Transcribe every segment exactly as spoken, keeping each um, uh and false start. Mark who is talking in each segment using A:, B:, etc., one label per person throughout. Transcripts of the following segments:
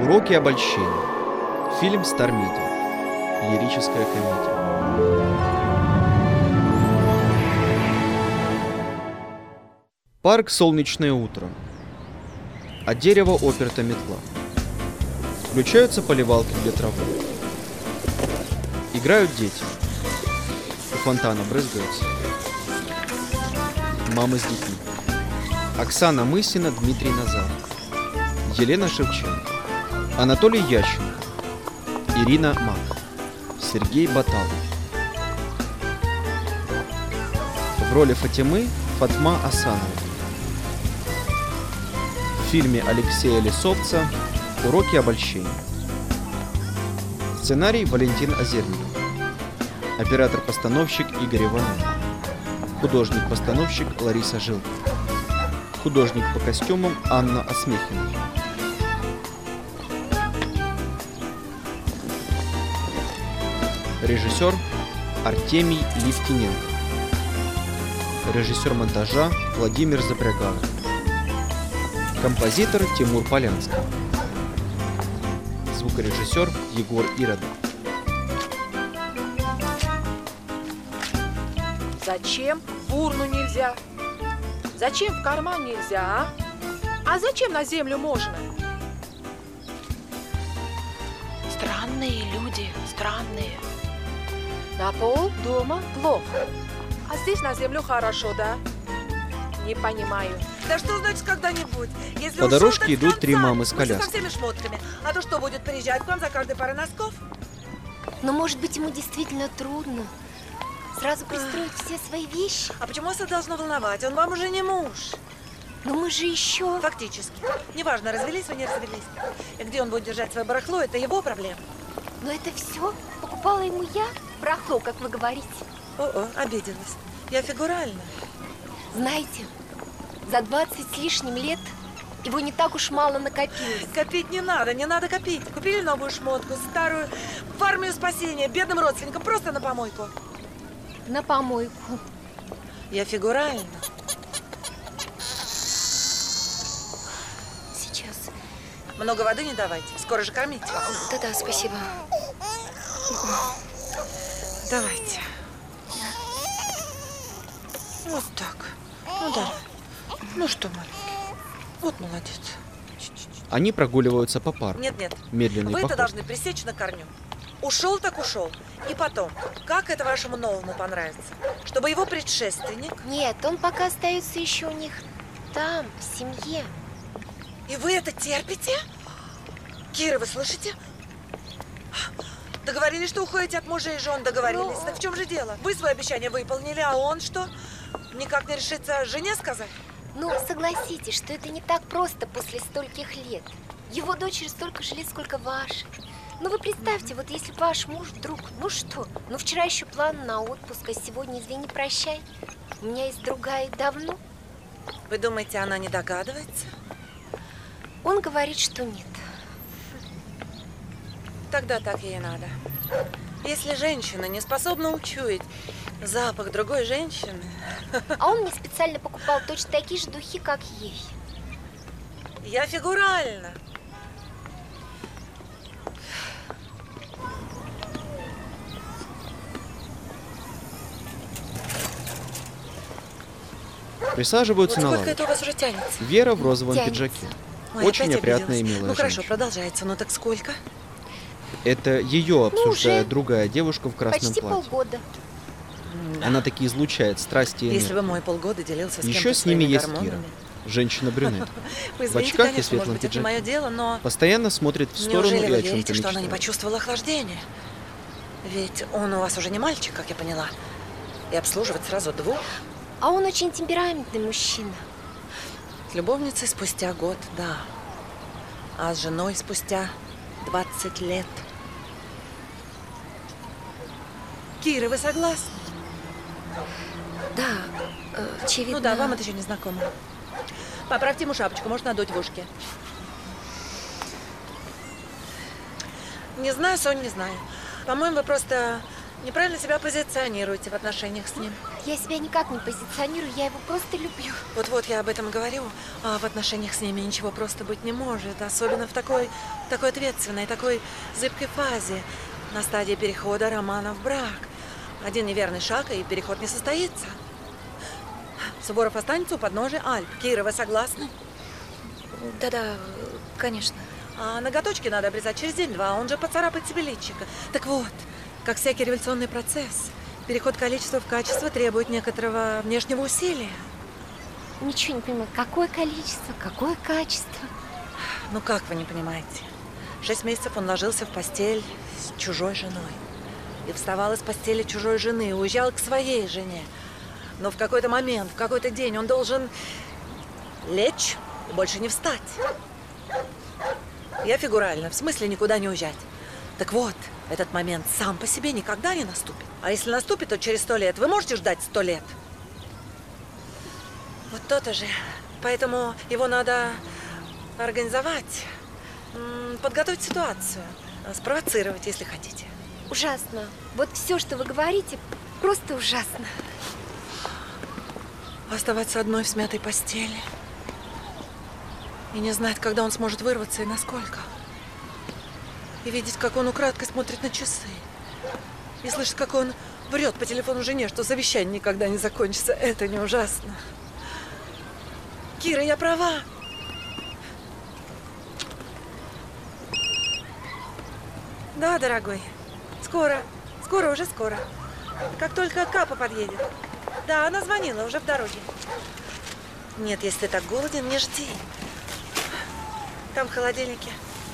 A: Уроки обольщения. Фильм Star Media. Лирическая комедия. Парк, солнечное утро. От дерева оперта метла. Включаются поливалки для травы. Играют дети. У фонтана брызгаются мамы с детьми. Оксана Мысина, Дмитрий Назаров, Елена Шевченко, Анатолий Ященко, Ирина Мак, Сергей Баталов. В роли Фатимы Фатма Асанова. В фильме Алексея Лисовца «Уроки обольщения». Сценарий Валентин Озерников. Оператор-постановщик Игорь Иванов. Художник-постановщик Лариса Жилко. Художник по костюмам Анна Осмехина. Режиссер Артемий Левтиненко. Режиссер монтажа Владимир Запрягало. Композитор Тимур Полянский. Звукорежиссер Егор Иродов.
B: Зачем в урну нельзя? Зачем в карман нельзя, а? А зачем на землю можно? Странные люди, странные. На пол дома плохо, а здесь на землю хорошо, да? Не понимаю.
C: Да что значит когда-нибудь? Если
A: По
C: ушел,
A: дорожке
C: так
A: идут
C: с
A: три
C: конца,
A: мамы с
C: со
A: коляской.
C: всеми шмотками. А то что, будет приезжать к вам за каждой парой носков?
D: Но, может быть, ему действительно трудно сразу пристроить все свои вещи.
C: А почему вас это должно волновать? Он вам уже не муж.
D: Но мы же еще...
C: Фактически. Неважно, развелись вы, не развелись. И где он будет держать свое барахло, это его проблема.
D: Но это все покупала ему я? Барахло, как вы говорите.
C: О-о, обиделась. Я фигурально.
D: Знаете, за двадцать с лишним лет его не так уж мало накопилось.
C: Копить не надо, не надо копить. Купили новую шмотку, старую, в армию спасения, бедным родственникам, просто на помойку.
D: На помойку.
C: Я фигурально.
D: Сейчас.
C: Много воды не давайте, скоро же кормить.
D: Да-да, спасибо.
C: Давайте. Вот так. Ну да. Ну что, маленький. Вот молодец.
A: Они прогуливаются по парку.
C: Нет-нет.
A: Медленный
C: Вы это
A: поход.
C: должны пресечь на корню. Ушел так ушел. И потом, как это вашему новому понравится? Чтобы его предшественник...
D: Нет, он пока остается еще у них там, в семье.
C: И вы это терпите? Кира, вы слышите? Договорились, что уходите от мужа и жен, договорились.
D: Ну...
C: Так в чем же дело? Вы свое обещание выполнили, а он что? Никак не решится жене сказать?
D: Ну, согласитесь, что это не так просто после стольких лет. Его дочери столько же лет, сколько ваших. Ну, вы представьте, вот если ваш муж вдруг, ну что, ну вчера еще план на отпуск, а сегодня, извини, прощай. У меня есть другая и давно.
C: Вы думаете, она не догадывается?
D: Он говорит, что нет.
C: Тогда так ей надо. Если женщина не способна учуять запах другой женщины...
D: А он мне специально покупал точно такие же духи, как ей.
C: Я фигурально.
A: Присаживаются
C: Вот
A: на
C: сколько
A: лавочку.
C: это у вас уже тянется?
A: Вера в розовом
D: Тянется.
A: пиджаке.
C: Ой,
A: Очень
C: опять
A: опрятная и
C: обиделась.
A: милая
C: Ну хорошо,
A: женщина.
C: продолжается. Ну так сколько?
A: Это ее обсуждает
D: уже
A: другая девушка в красном
D: Почти
A: платье.
D: полгода.
A: Она таки излучает страсти и
C: Если
A: энергию.
C: бы мой полгода делился с
A: Еще
C: кем-то
A: с ними
C: своими
A: есть
C: гормонами.
A: Кира, женщина-брюнет.
C: Вы
A: В
C: извините,
A: очках и
C: конечно,
A: светлом
C: может быть, это не мое
A: пиджаке.
C: дело, но...
A: Постоянно смотрит в сторону
C: Неужели
A: и
C: вы
A: о чем-то
C: верите, что она не
A: мечтает.
C: почувствовала охлаждения? Ведь он у вас уже не мальчик, как я поняла. И обслуживать сразу двух.
D: А он очень темпераментный мужчина.
C: С любовницей спустя год, да. А с женой спустя двадцать лет. Кира, вы согласны?
D: Да, э, очевидно.
C: Ну да, вам это еще не знакомо. Поправьте ему шапочку, может надуть в ушки. Не знаю, Сонь, не знаю. По-моему, вы просто неправильно себя позиционируете в отношениях с ним.
D: я себя никак не позиционирую, я его просто люблю.
C: Вот-вот я об этом говорю, а в отношениях с ними ничего просто быть не может, особенно в такой, такой ответственной, такой зыбкой фазе, на стадии перехода романа в брак. Один неверный шаг, и переход не состоится. Суворов останется у подножия Альп. Кира, вы согласны?
B: Да-да, конечно.
C: А ноготочки надо обрезать через день-два, он же поцарапает себе личико. Так вот, как всякий революционный процесс, переход количества в качество требует некоторого внешнего усилия.
D: Ничего не понимаю, какое количество, какое качество?
C: Ну как вы не понимаете? Шесть месяцев он ложился в постель с чужой женой. И вставал из постели чужой жены, уезжал к своей жене. Но в какой-то момент, в какой-то день он должен лечь и больше не встать. Я фигурально, в смысле никуда не уезжать. Так вот, этот момент сам по себе никогда не наступит. А если наступит, то через сто лет. Вы можете ждать сто лет? Вот то-то же. Поэтому его надо организовать, подготовить ситуацию, спровоцировать, если хотите.
D: Ужасно. Вот все, что вы говорите, просто ужасно.
C: Оставаться одной в смятой постели. И не знать, когда он сможет вырваться и насколько. И видеть, как он украдкой смотрит на часы. И слышать, как он врет по телефону жене, что завещание никогда не закончится. Это не ужасно. Кира, я права. Да, дорогой. Скоро. Скоро, уже скоро. Как только Капа подъедет. Да, она звонила, уже в дороге. Нет, если ты так голоден, не жди. Там в холодильнике.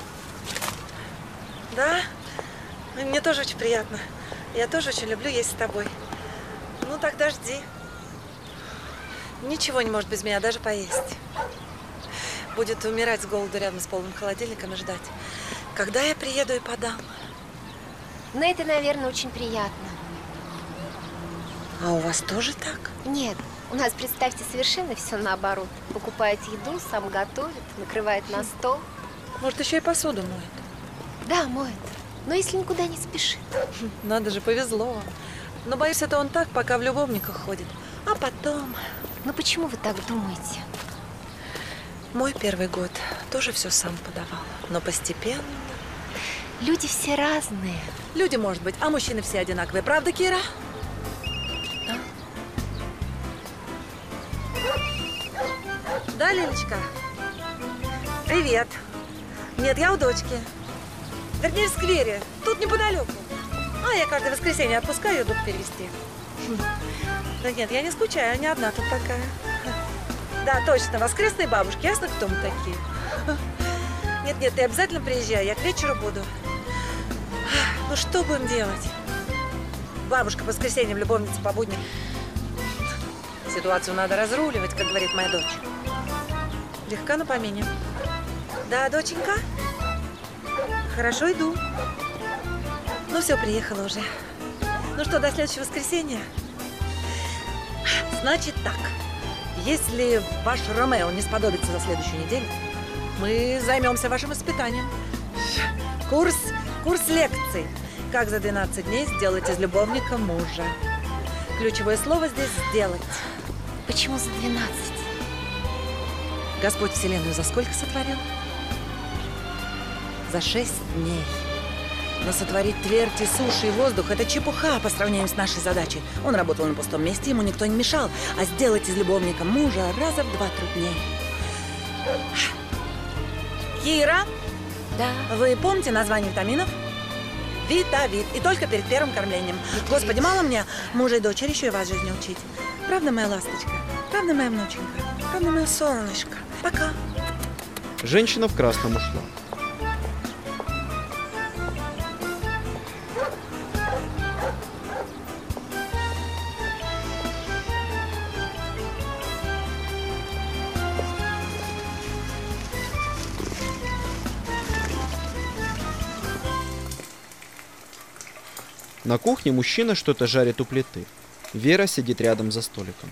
C: Да? Мне тоже очень приятно. Я тоже очень люблю есть с тобой. Ну, тогда жди. Ничего не может без меня, даже поесть. Будет умирать с голоду рядом с полным холодильником и ждать. Когда я приеду и подам.
D: Но это, наверное, очень приятно.
C: А у вас тоже так?
D: Нет, у нас, представьте, совершенно все наоборот. Покупает еду, сам готовит, накрывает на стол.
C: Может, еще и посуду моет?
D: Да, моет. Но если никуда не спешит.
C: Надо же, повезло вам. Но, боюсь, это он так, пока в любовниках ходит. А потом...
D: Ну почему вы так думаете?
C: Мой первый год тоже все сам подавал. Но постепенно...
D: Люди все разные.
C: Люди, может быть, а мужчины все одинаковые. Правда, Кира? Да? Да, Лилечка? Привет. Нет, я у дочки. Вернее, в сквере. Тут неподалеку. А, я каждое воскресенье отпускаю, иду перевести. Да нет, я не скучаю, я не одна тут такая. Да, точно, воскресные бабушки. Ясно, кто мы такие? Нет, нет, ты обязательно приезжай, я к вечеру буду. Ну, что будем делать? Бабушка по воскресеньям, любовница по будням. Ситуацию надо разруливать, как говорит моя дочь. Легка на помине. Да, доченька? Хорошо, иду. Ну, все, приехала уже. Ну что, до следующего воскресенья? Значит так. Если ваш Ромео не сподобится за следующую неделю, мы займемся вашим испытанием. Курс, курс лекций. Как за двенадцать дней сделать из любовника мужа. Ключевое слово здесь «сделать».
D: Почему за двенадцать?
C: Господь Вселенную за сколько сотворил? За шесть дней. Но сотворить твердь и суши и воздух – это чепуха по сравнению с нашей задачей. Он работал на пустом месте, ему никто не мешал. А сделать из любовника мужа раза в два труднее. Кира?
D: Да.
C: Вы помните название витаминов? Витавит. И только перед первым кормлением. Витавит. Господи, мало мне мужа и дочери, еще и вас жизни учить. Правда, моя ласточка? Правда, моя внученька? Правда, мое солнышко? Пока.
A: Женщина в красном ушла. На кухне мужчина что-то жарит у плиты. Вера сидит рядом за столиком.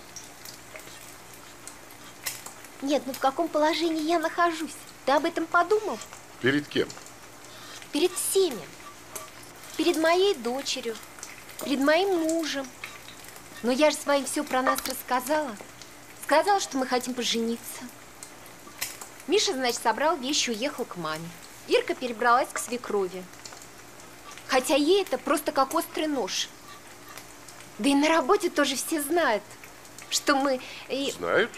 D: Нет, ну в каком положении я нахожусь? Ты об этом подумал?
E: Перед кем?
D: Перед всеми. Перед моей дочерью. Перед моим мужем. Но я же своим все про нас рассказала. Сказала, что мы хотим пожениться. Миша, значит, собрал вещи, уехал к маме. Ирка перебралась к свекрови. Хотя ей это просто как острый нож. Да и на работе тоже все знают, что мы... И...
E: Знают?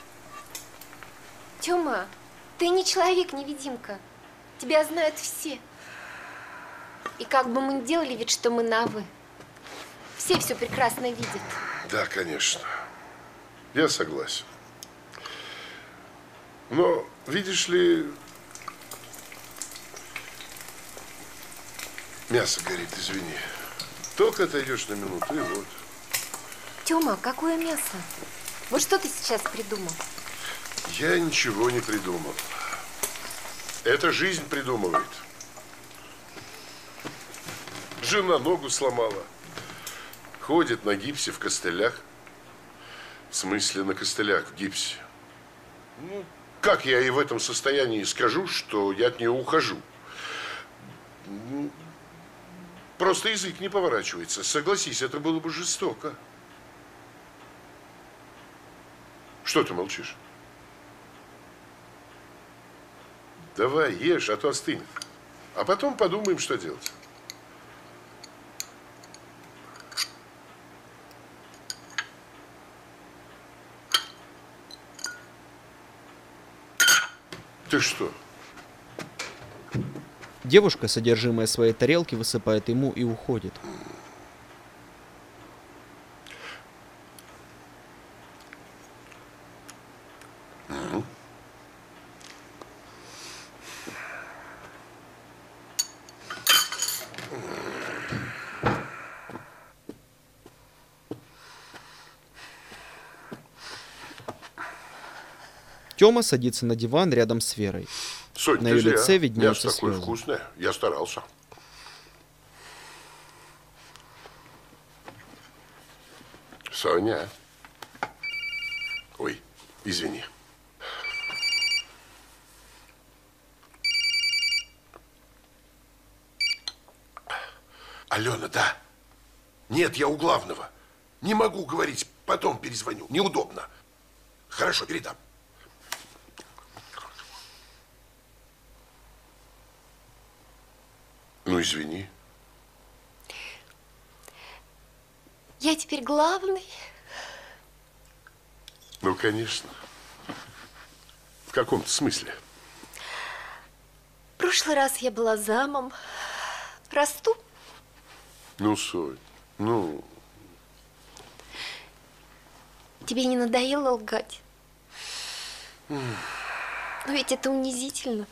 D: Тёма, ты не человек-невидимка. Тебя знают все. И как бы мы ни делали вид, что мы на «вы», все все прекрасно видят.
E: Да, конечно. Я согласен. Но, видишь ли, мясо горит, извини. Только отойдешь на минуту, и вот.
D: Тёма, какое мясо? Вот что ты сейчас придумал?
E: Я ничего не придумал. Это жизнь придумывает. Жена ногу сломала. Ходит на гипсе в костылях. В смысле, на костылях, в гипсе. Ну, как я ей в этом состоянии скажу, что я от нее ухожу? Просто язык не поворачивается. Согласись, это было бы жестоко. Что ты молчишь? Давай, ешь, а то остынет. А потом подумаем, что делать. Ты что?
A: Девушка, содержимое своей тарелки, высыпает ему и уходит. Тёма садится на диван рядом с Верой.
E: Сонь,
A: На
E: ты
A: её
E: зря.
A: лице виднеются
E: Мясо такое
A: слезы.
E: вкусное. Я старался. Соня. Ой, извини. Алена, да? Нет, я у главного. Не могу говорить, потом перезвоню. Неудобно. Хорошо, передам. Ну, извини.
D: Я теперь главный.
E: Ну, конечно. В каком-то смысле.
D: В прошлый раз я была замом. Расту.
E: Ну, Сонь, ну...
D: Тебе не надоело лгать? Но ведь это унизительно.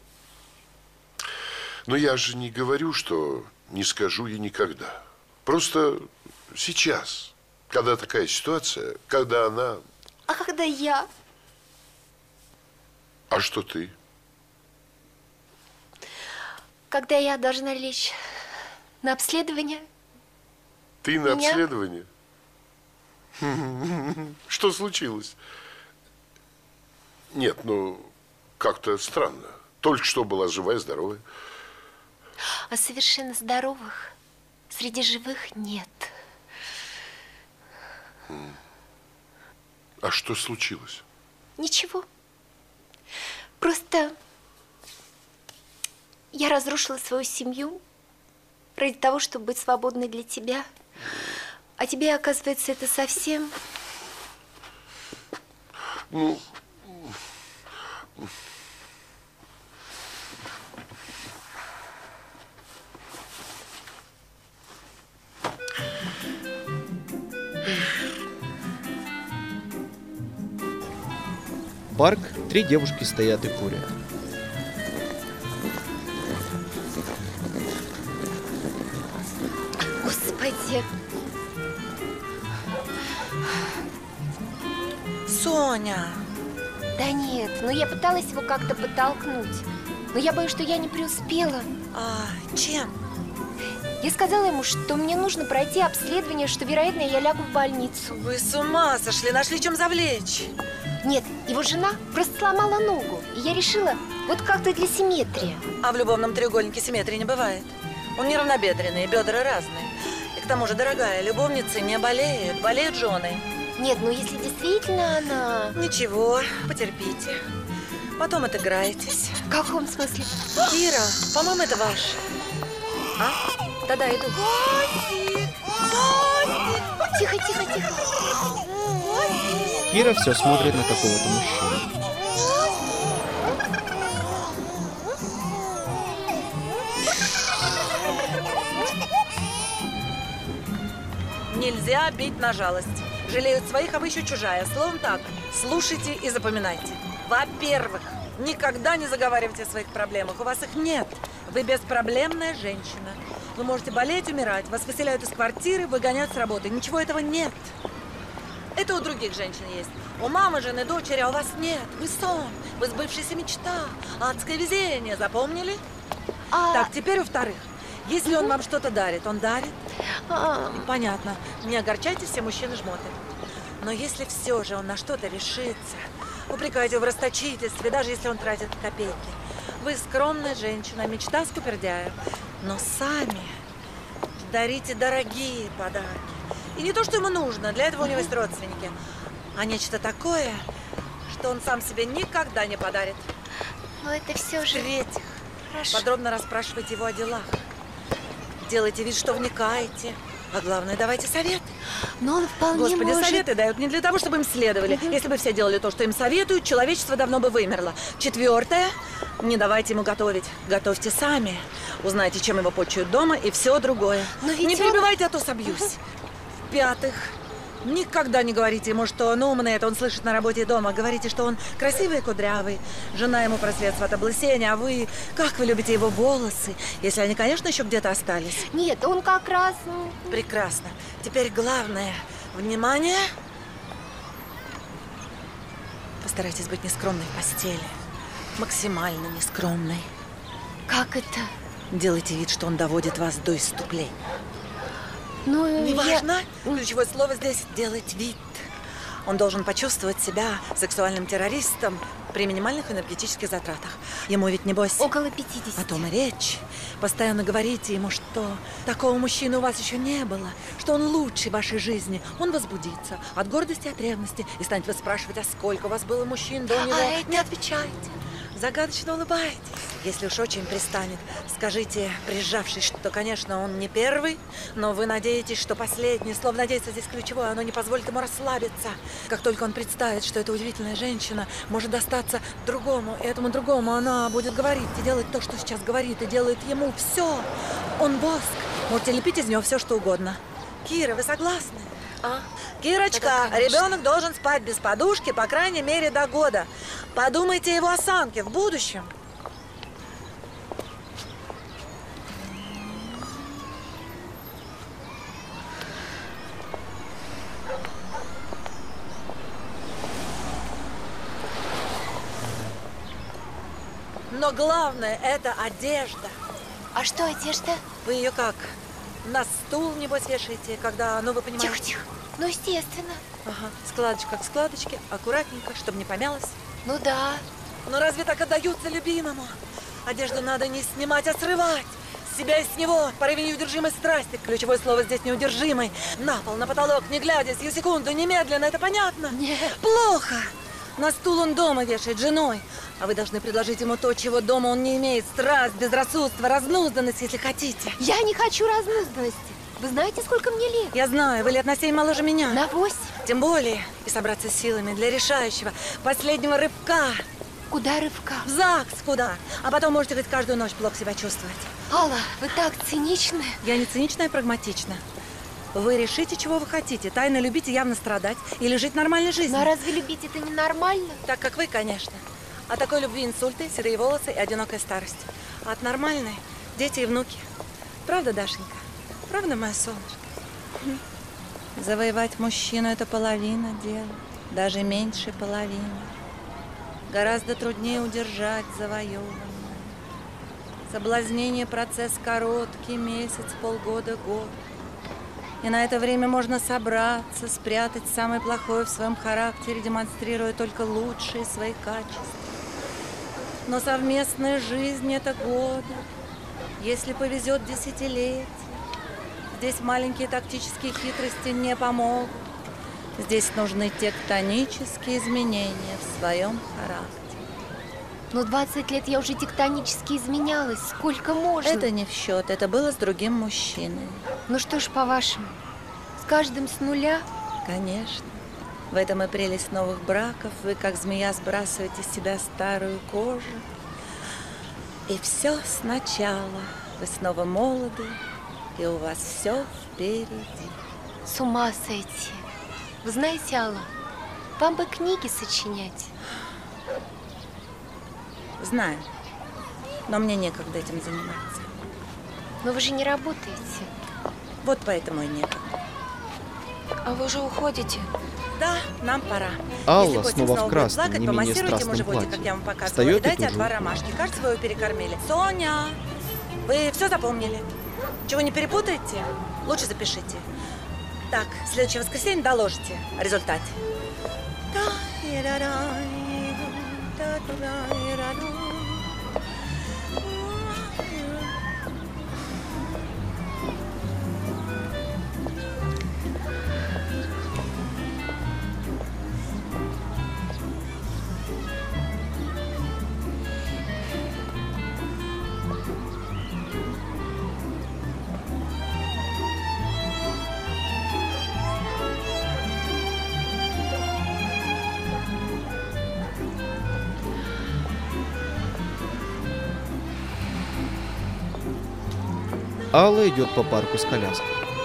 E: Но я же не говорю, что не скажу ей никогда. Просто сейчас, когда такая ситуация, когда она...
D: А когда я?
E: А что ты?
D: Когда я должна лечь на обследование?
E: Ты на
D: Меня?
E: обследование? Что случилось? Нет, ну, как-то странно. Только что была живая, здоровая.
D: А совершенно здоровых среди живых нет.
E: А что случилось?
D: Ничего. Просто я разрушила свою семью ради того, чтобы быть свободной для тебя. А тебе, оказывается, это совсем...
E: Ну...
A: Парк, три девушки стоят и курят.
D: Господи.
C: Соня!
D: Да нет, ну я пыталась его как-то подтолкнуть. Но я боюсь, что я не преуспела.
C: А чем?
D: Я сказала ему, что мне нужно пройти обследование, что, вероятно, я лягу в больницу.
C: Вы с ума сошли, нашли чем завлечь.
D: Нет, его жена просто сломала ногу. И я решила, вот как-то для симметрии.
C: А в любовном треугольнике симметрии не бывает. Он неравнобедренный, бедра разные. И к тому же, дорогая, любовницы не болеют, болеют жены.
D: Нет, ну если действительно она…
C: Ничего, потерпите. Потом отыграетесь.
D: В каком смысле?
C: Кира, по-моему, это ваш. А? Да-да, иду.
D: Тихо, тихо, тихо.
A: Кира все смотрит на какого-то мужчину.
C: Нельзя бить на жалость. Жалеют своих, а вы еще чужая. Словом так, слушайте и запоминайте. Во-первых, никогда не заговаривайте о своих проблемах. У вас их нет. Вы беспроблемная женщина. Вы можете болеть, умирать. Вас выселяют из квартиры, выгоняют с работы. Ничего этого нет. Это у других женщин есть. У мамы, жены, дочери, а у вас нет. Вы сон, вы сбывшаяся мечта. Адское везение. Запомнили?
D: А...
C: Так, теперь во-вторых. Если он вам что-то дарит, он дарит?
D: А...
C: Понятно. Не огорчайте, все мужчины жмоты. Но если все же он на что-то решится, упрекайте его в расточительстве, даже если он тратит копейки. Вы скромная женщина, мечта скупердяя. Но сами дарите дорогие подарки. И не то, что ему нужно, для этого у него есть родственники, а нечто такое, что он сам себе никогда не подарит.
D: Но это все же…
C: В-третьих,
D: Хорошо.
C: подробно расспрашивайте его о делах. Делайте вид, что вникаете. А главное, давайте советы.
D: Но он вполне
C: Господи,
D: может…
C: советы дают не для того, чтобы им следовали. Угу. Если бы все делали то, что им советуют, человечество давно бы вымерло. Четвертое. Не давайте ему готовить. Готовьте сами. Узнайте, чем его почуют дома и все другое.
D: Но ведь
C: не
D: он…
C: перебивайте, а то собьюсь. Угу. В-пятых, никогда не говорите ему, что он умный, это он слышит на работе и дома. Говорите, что он красивый и кудрявый. Жена ему просветство от облысения, а вы… Как вы любите его волосы, если они, конечно, еще где-то остались.
D: Нет, он как раз…
C: Прекрасно. Теперь главное. Внимание. Постарайтесь быть нескромной в постели. Максимально нескромной.
D: Как это?
C: Делайте вид, что он доводит вас до исступления.
D: Ну,
C: неважно.
D: Я...
C: Ключевое слово здесь – делать вид. Он должен почувствовать себя сексуальным террористом при минимальных энергетических затратах. Ему ведь, небось…
D: Около пятидесяти.
C: О том и речь. Постоянно говорите ему, что такого мужчины у вас еще не было, что он лучший в вашей жизни. Он возбудится от гордости, от ревности и станет вас спрашивать, а сколько у вас было мужчин до него.
D: А это…
C: Не отвечайте. Загадочно улыбайтесь. Если уж очень пристанет, скажите, прижавшись, что, конечно, он не первый, но вы надеетесь, что последний. Слово «надеяться» здесь ключевое, оно не позволит ему расслабиться. Как только он представит, что эта удивительная женщина может достаться другому, и этому другому она будет говорить и делать то, что сейчас говорит, и делает ему все. Он воск. Можете лепить из него все, что угодно. Кира, вы согласны?
D: А?
C: Кирочка,
D: Да,
C: ребенок должен спать без подушки, по крайней мере, до года. Подумайте о его осанке в будущем. Но главное – это одежда.
D: А что одежда?
C: Вы ее как? На стул, небось, вешаете, когда, ну, вы понимаете…
D: Тихо, тихо. Ну, естественно.
C: Ага, складочка к складочке, аккуратненько, чтобы не помялась.
D: Ну да.
C: Но разве так отдаются любимому? Одежду надо не снимать, а срывать. С себя и с него, в порыве неудержимой страсти. Ключевое слово здесь неудержимый. На пол, на потолок, не глядя, сию секунду, немедленно, это понятно?
D: Нет.
C: Плохо. На стул он дома вешает женой. А вы должны предложить ему то, чего дома он не имеет. Страсть, безрассудство, разнузданность, если хотите.
D: Я не хочу разнузданности. Вы знаете, сколько мне лет?
C: Я знаю, вы лет на семь моложе меня.
D: На восемь.
C: Тем более, и собраться с силами для решающего, последнего рывка.
D: Куда рывка?
C: В ЗАГС куда? А потом можете хоть каждую ночь плохо себя чувствовать.
D: Алла, вы так циничны.
C: Я не цинична, а прагматична. Вы решите, чего вы хотите. Тайно любить и явно страдать. Или жить нормальной жизнью.
D: Но разве любить это ненормально?
C: Так, как вы, конечно. От такой любви инсульты, седые волосы и одинокая старость. А от нормальной – дети и внуки. Правда, Дашенька? Правда, моя солнышко? Завоевать мужчину – это половина дела. Даже меньше половины. Гораздо труднее удержать завоеванное. Соблазнение – процесс короткий, месяц, полгода, год. И на это время можно собраться, спрятать самое плохое в своем характере, демонстрируя только лучшие свои качества. Но совместная жизнь – это годы, если повезет, десятилетия. Здесь маленькие тактические хитрости не помогут. Здесь нужны тектонические изменения в своем характере.
D: Но двадцать лет я уже тектонически изменялась. Сколько можно?
C: Это не в счет, это было с другим мужчиной.
D: Ну что ж, по-вашему, с каждым с нуля?
C: Конечно. В этом и прелесть новых браков. Вы, как змея, сбрасываете с себя старую кожу. И все сначала. Вы снова молоды, и у вас все впереди.
D: С ума сойти. Вы знаете, Алла, вам бы книги сочинять.
C: Знаю, но мне некогда этим заниматься.
D: Но вы же не работаете.
C: Вот поэтому и некогда.
B: А вы же уходите.
C: Да, нам пора.
A: Алла
C: Если котик
A: снова в
C: будет
A: красном,
C: плакать,
A: не менее
C: помассируйте ему
A: страстном
C: животик,
A: платье.
C: как я вам показывала,
A: Встает
C: и
A: и
C: дайте
A: тут же
C: отвар
A: уходит.
C: ромашки. Кажется, вы его перекормили. Соня, вы все запомнили? Чего не перепутаете? Лучше запишите. Так, в следующее воскресенье доложите о результате.
A: Алла идет по парку с коляской.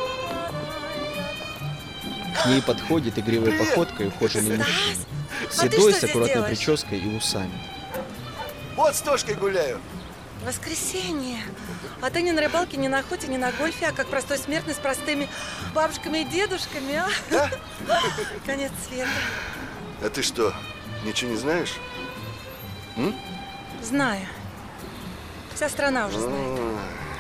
A: К ней подходит игривой
F: Привет!
A: походкой ухоженный мужчина.
C: А ты
A: Седой,
C: что
A: с
C: здесь
A: аккуратной
C: делаешь?
A: прической и усами.
F: Вот с Тошкой гуляю.
C: Воскресенье. А ты ни на рыбалке, ни на охоте, ни на гольфе, а как простой смертный с простыми бабушками и дедушками, а?
F: Да?
C: Конец света.
F: А ты что, ничего не знаешь? М?
C: Знаю. Вся страна уже знает.
F: А,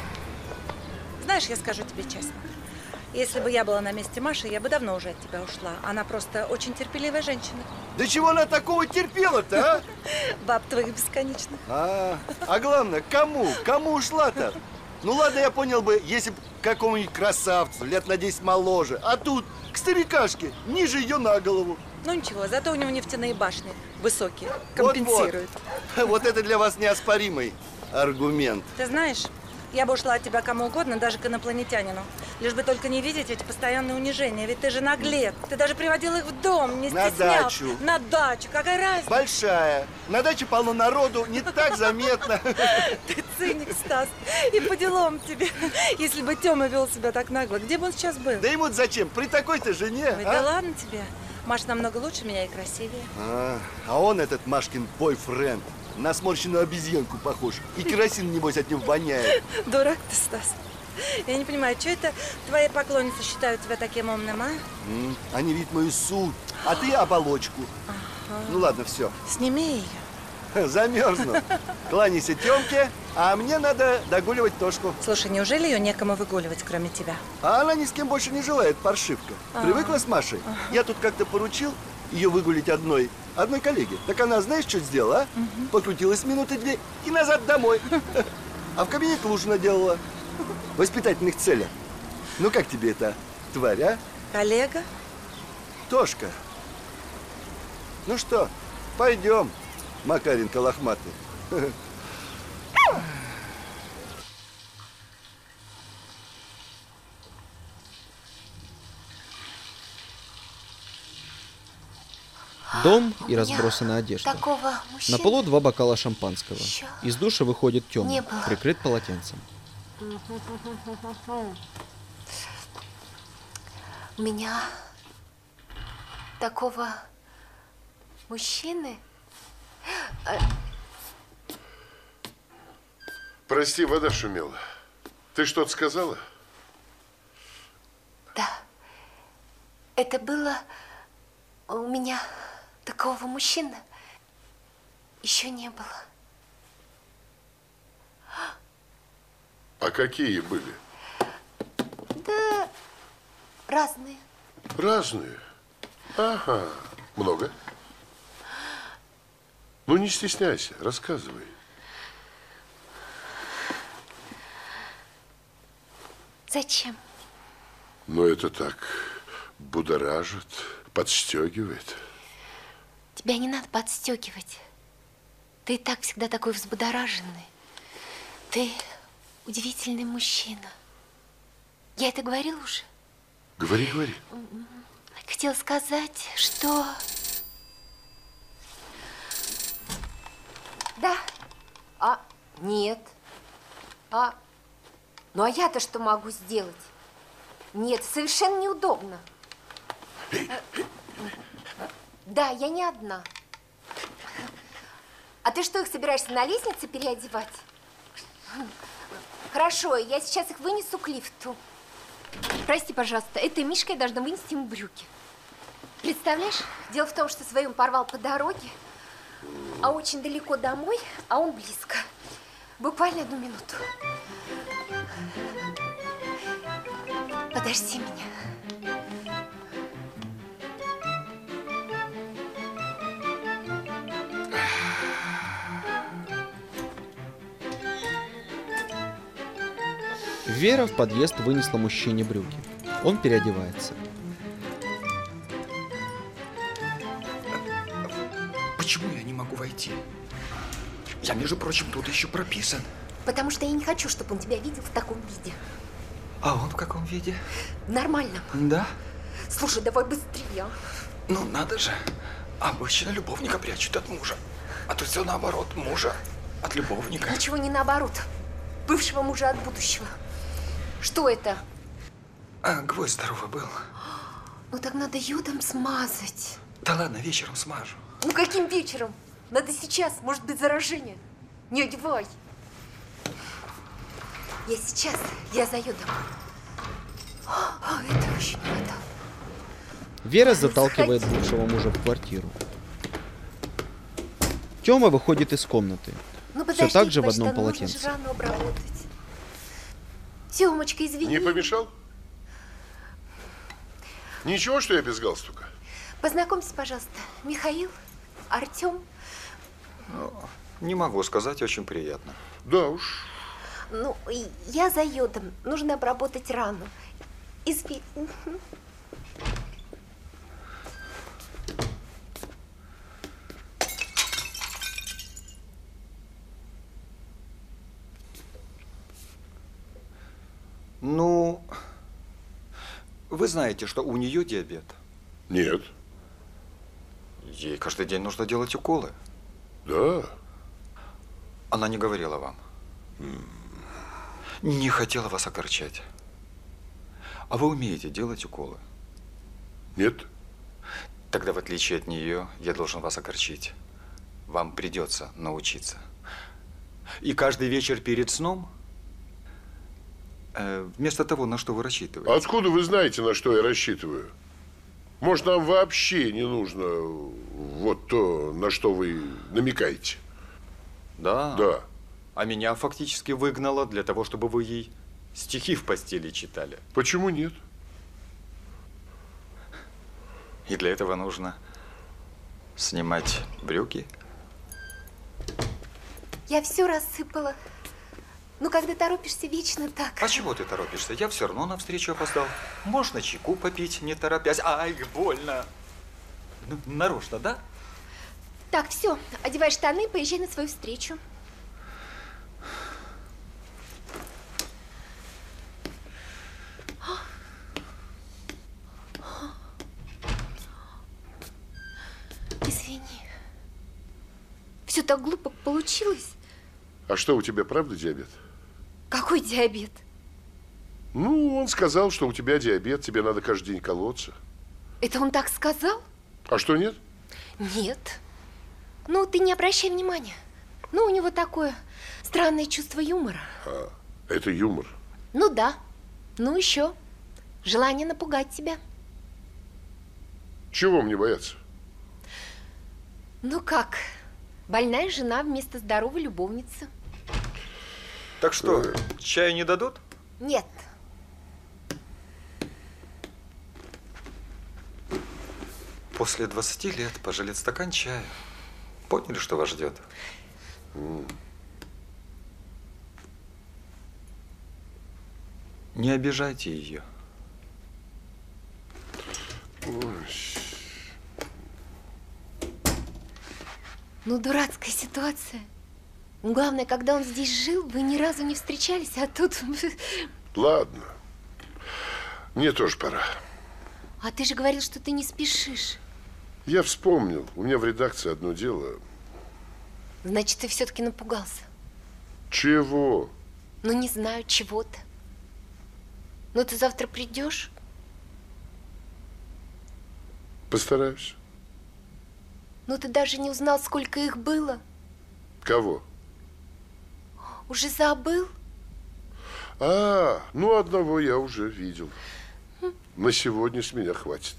C: Знаешь, я скажу тебе честно. Если бы я была на месте Маши, я бы давно уже от тебя ушла. Она просто очень терпеливая женщина.
F: Да чего она такого терпела-то, а?
C: Баб твоих бесконечно.
F: А, а главное, кому? Кому ушла-то? Ну ладно, я понял бы, если бы какому-нибудь красавцу, лет на десять моложе. А тут к старикашке, ниже ее на голову.
C: Ну ничего, зато у него нефтяные башни высокие,
F: Вот-вот.
C: компенсируют.
F: Вот это для вас неоспоримый аргумент.
C: Ты знаешь, я бы ушла от тебя кому угодно, даже к инопланетянину. Лишь бы только не видеть эти постоянные унижения. Ведь ты же наглец. Ты даже приводил их в дом, не
F: На
C: стеснял.
F: дачу.
C: На дачу. Какая разница?
F: Большая. На даче полно народу, не так заметно.
C: Ты циник, Стас. И по делам тебе. Если бы Тёма вел себя так нагло, где бы он сейчас был?
F: Да ему зачем? При такой-то жене,
C: Ой,
F: а?
C: да ладно тебе. Маш намного лучше меня и красивее.
F: А, а он, этот Машкин бойфренд, на сморщенную обезьянку похож. И керосин, небось, от него воняет.
C: Дурак ты, Стас. Я не понимаю, что это твои поклонницы считают тебя таким умным, а?
F: М, Они видят мою суть, а ты оболочку. Ну ладно, все.
C: Сними ее.
F: Замерзну. Кланяйся Тёмке, а мне надо догуливать Тошку.
C: Слушай, неужели ее некому выгуливать, кроме тебя?
F: А она ни с кем больше не желает, паршивка. Привыкла с Машей? Я тут как-то поручил ее выгулить одной, одной коллеге. Так она, знаешь, что сделала, а? Покрутилась минуты две и назад домой. А в кабинет лужу наделала. В воспитательных целях. Ну как тебе это, тварь, а?
C: Коллега?
F: Тошка. Ну что, пойдем, Макаренко лохматый.
A: Дом
D: У
A: и
D: меня
A: разбросанная одежда.
D: Такого мужчины
A: На полу два бокала шампанского.
D: Ещё
A: Из душа выходит Тёма,
D: не было.
A: прикрыт полотенцем.
D: У меня такого мужчины.
E: Прости, вода шумела. Ты что-то сказала?
D: Да. Это было у меня такого мужчины еще не было.
E: А какие были?
D: Да, разные.
E: Разные. Ага. Много? Ну, не стесняйся, рассказывай.
D: Зачем?
E: Но это так будоражит, подстегивает.
D: Тебя не надо подстегивать. Ты и так всегда такой взбудораженный. Ты удивительный мужчина. Я это говорила уже?
E: Говори, говори.
D: Хотела сказать, что... Да. А, нет. А, ну а я-то что могу сделать? Нет, совершенно неудобно. Да, я не одна. А ты что, их собираешься на лестнице переодевать? Хорошо, я сейчас их вынесу к лифту. Прости, пожалуйста, этой Мишкой я должна вынести ему брюки. Представляешь, дело в том, что свою он порвал по дороге, а очень далеко домой, а он близко. Буквально одну минуту. Подожди меня.
A: Вера в подъезд вынесла мужчине брюки. Он переодевается.
G: Почему я не могу войти? Я, между прочим, тут еще прописан.
D: Потому что я не хочу, чтобы он тебя видел в таком виде.
G: А он в каком виде?
D: Нормально.
G: Да?
D: Слушай, давай быстрее.
G: Ну, надо же. Обычно любовника прячут от мужа. А тут все наоборот. Мужа от любовника.
D: Ничего не наоборот. Бывшего мужа от будущего. Что это?
G: А, гвоздь здоровый был.
D: Ну так надо йодом смазать.
G: Да ладно, вечером смажу.
D: Ну каким вечером? Надо сейчас, может быть заражение. Не одевай. Я сейчас, я за йодом. А, этого еще не хватало.
A: Вера заталкивает бывшего мужа в квартиру. Тёма выходит из комнаты.
D: Ну,
A: Все
D: подожди,
A: так же в
D: почти,
A: одном
D: нужно
A: полотенце.
D: же рано обработать. Тёмочка, извини.
E: Не помешал? Ничего, что я без галстука?
D: Познакомьтесь, пожалуйста. Михаил, Артём.
G: Ну, не могу сказать, очень приятно.
E: Да уж.
D: Ну, и я за йодом. Нужно обработать рану. Извини.
G: Ну, вы знаете, что у нее диабет?
E: Нет.
G: Ей каждый день нужно делать уколы.
E: Да.
G: Она не говорила вам. Не хотела вас огорчать. А вы умеете делать уколы?
E: Нет.
G: Тогда, в отличие от нее, я должен вас огорчить. Вам придется научиться. И каждый вечер перед сном, э, вместо того, на что вы рассчитываете.
E: Откуда вы знаете, на что я рассчитываю? Может, нам вообще не нужно вот то, на что вы намекаете?
G: Да?
E: Да.
G: А меня фактически выгнала для того, чтобы вы ей стихи в постели читали.
E: Почему нет?
G: И для этого нужно снимать брюки.
D: Я все рассыпала. Ну, когда торопишься, вечно так.
G: А чего ты торопишься? Я все равно на встречу опоздал. Можно чайку попить, не торопясь. Ай, больно. Ну, нарочно, да?
D: Так, все, одевай штаны, поезжай на свою встречу. Извини. Все так глупо получилось.
E: А что, у тебя правда диабет?
D: Какой диабет?
E: Ну, он сказал, что у тебя диабет, тебе надо каждый день колоться.
D: Это он так сказал?
E: А что, нет?
D: Нет. Ну, ты не обращай внимания. Ну, у него такое странное чувство юмора.
E: А, это юмор.
D: Ну да. Ну еще. Желание напугать тебя.
E: Чего мне бояться?
D: Ну как? Больная жена вместо здоровой любовницы.
G: Так что, чаю не дадут?
D: Нет.
G: После двадцати лет пожалеть стакан чая. Поняли, что вас ждет? Не обижайте ее.
D: Ну, дурацкая ситуация. Главное, когда он здесь жил, вы ни разу не встречались, а тут...
E: Ладно. Мне тоже пора.
D: А ты же говорил, что ты не спешишь.
E: Я вспомнил. У меня в редакции одно дело.
D: Значит, ты все-таки напугался.
E: Чего?
D: Ну, не знаю, чего-то. Ну, ты завтра придешь?
E: Постараюсь.
D: Ну, ты даже не узнал, сколько их было.
E: Кого?
D: Уже забыл?
E: А, ну одного я уже видел. На сегодня с меня хватит.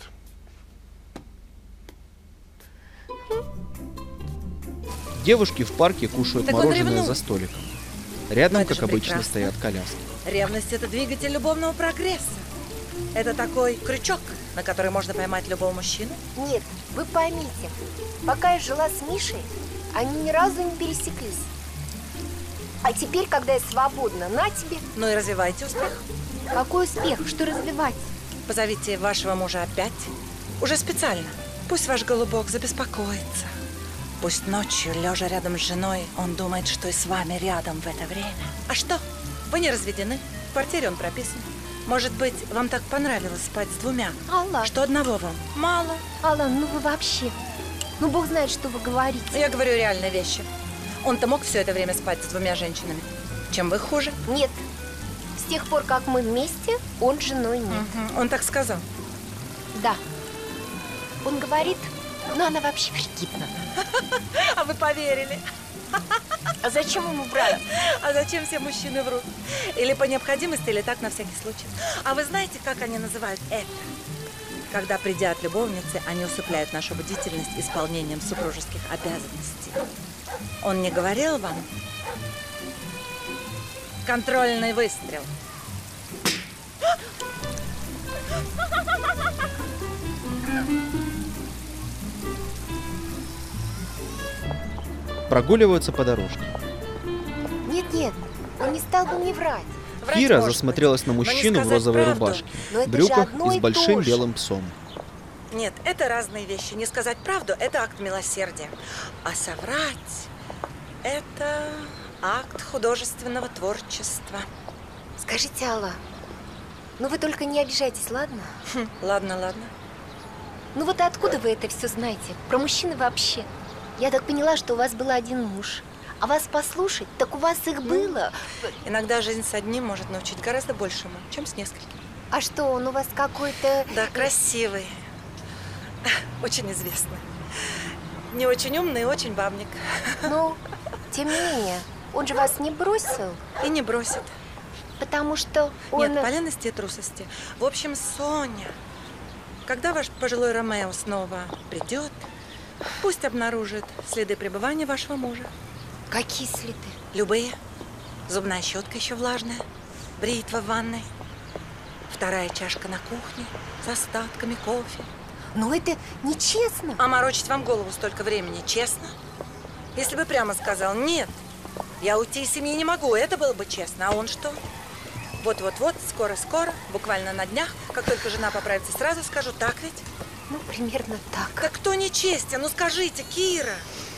A: Девушки в парке кушают
C: Так он
A: мороженое
C: ревнует.
A: за столиком. Рядом,
C: Ну, это
A: как
C: же
A: обычно,
C: прекрасно.
A: стоят коляски.
C: Ревность – это двигатель любовного прогресса. Это такой крючок, на который можно поймать любого мужчину.
D: Нет, вы поймите, пока я жила с Мишей, они ни разу не пересеклись. А теперь, когда я свободна, на тебе.
C: Ну и развивайте успех.
D: Какой успех? Что развивать?
C: Позовите вашего мужа опять. Уже специально. Пусть ваш голубок забеспокоится. Пусть ночью, лежа рядом с женой, он думает, что и с вами рядом в это время. А что? Вы не разведены. В квартире он прописан. Может быть, вам так понравилось спать с двумя,
D: Алла,
C: что одного вам мало.
D: Алла, ну вы вообще... Ну, Бог знает, что вы говорите.
C: Я говорю реальные вещи. Он-то мог все это время спать с двумя женщинами. Чем вы хуже?
D: Нет. С тех пор, как мы вместе, он с женой нет.
C: Мгм. Он так сказал.
D: Да. Он говорит, ну она вообще фригидна.
C: А вы поверили?
D: А зачем ему брать?
C: А зачем все мужчины врут? Или по необходимости, или так на всякий случай. А вы знаете, как они называют это? Когда, придя от любовницы, они усыпляют нашу бдительность исполнением супружеских обязанностей. Он не говорил вам? Контрольный выстрел.
A: Прогуливаются по дорожке.
D: Нет-нет, он не стал бы мне врать.
C: Врать
A: Кира
C: может
A: засмотрелась на
C: быть, но не
A: мужчину в
C: сказать
A: розовой
C: правду.
A: рубашке,
D: Но это же
A: брюках
D: одно
A: и с
D: и
A: большим
D: то же.
A: белым псом.
C: Нет, это разные вещи. Не сказать правду – это акт милосердия. А соврать – это акт художественного творчества.
D: Скажите, Алла, ну вы только не обижайтесь, ладно?
C: Хм, ладно, ладно.
D: Ну вот откуда вы это все знаете? Про мужчин вообще. Я так поняла, что у вас был один муж. А вас послушать, так у вас их было.
C: Иногда жизнь с одним может научить гораздо большему, чем с несколькими.
D: А что, он у вас какой-то...
C: Да, красивый. Очень известный. Не очень умный, очень бабник.
D: Ну, тем не менее, он же вас не бросил,
C: И не бросит.
D: потому что он...
C: Нет, по лености и трусости. В общем, Соня, когда ваш пожилой Ромео снова придет, пусть обнаружит следы пребывания вашего мужа.
D: Какие следы?
C: Любые. Зубная щетка еще влажная, бритва в ванной, вторая чашка на кухне с остатками кофе.
D: Ну это нечестно.
C: А морочить вам голову столько времени, честно? Если бы прямо сказал, нет, я уйти из семьи не могу, это было бы честно. А он что? Вот-вот-вот, скоро-скоро, буквально на днях, как только жена поправится, сразу скажу, так ведь?
D: Ну, примерно так.
C: Так кто нечестен? Ну скажите, Кира.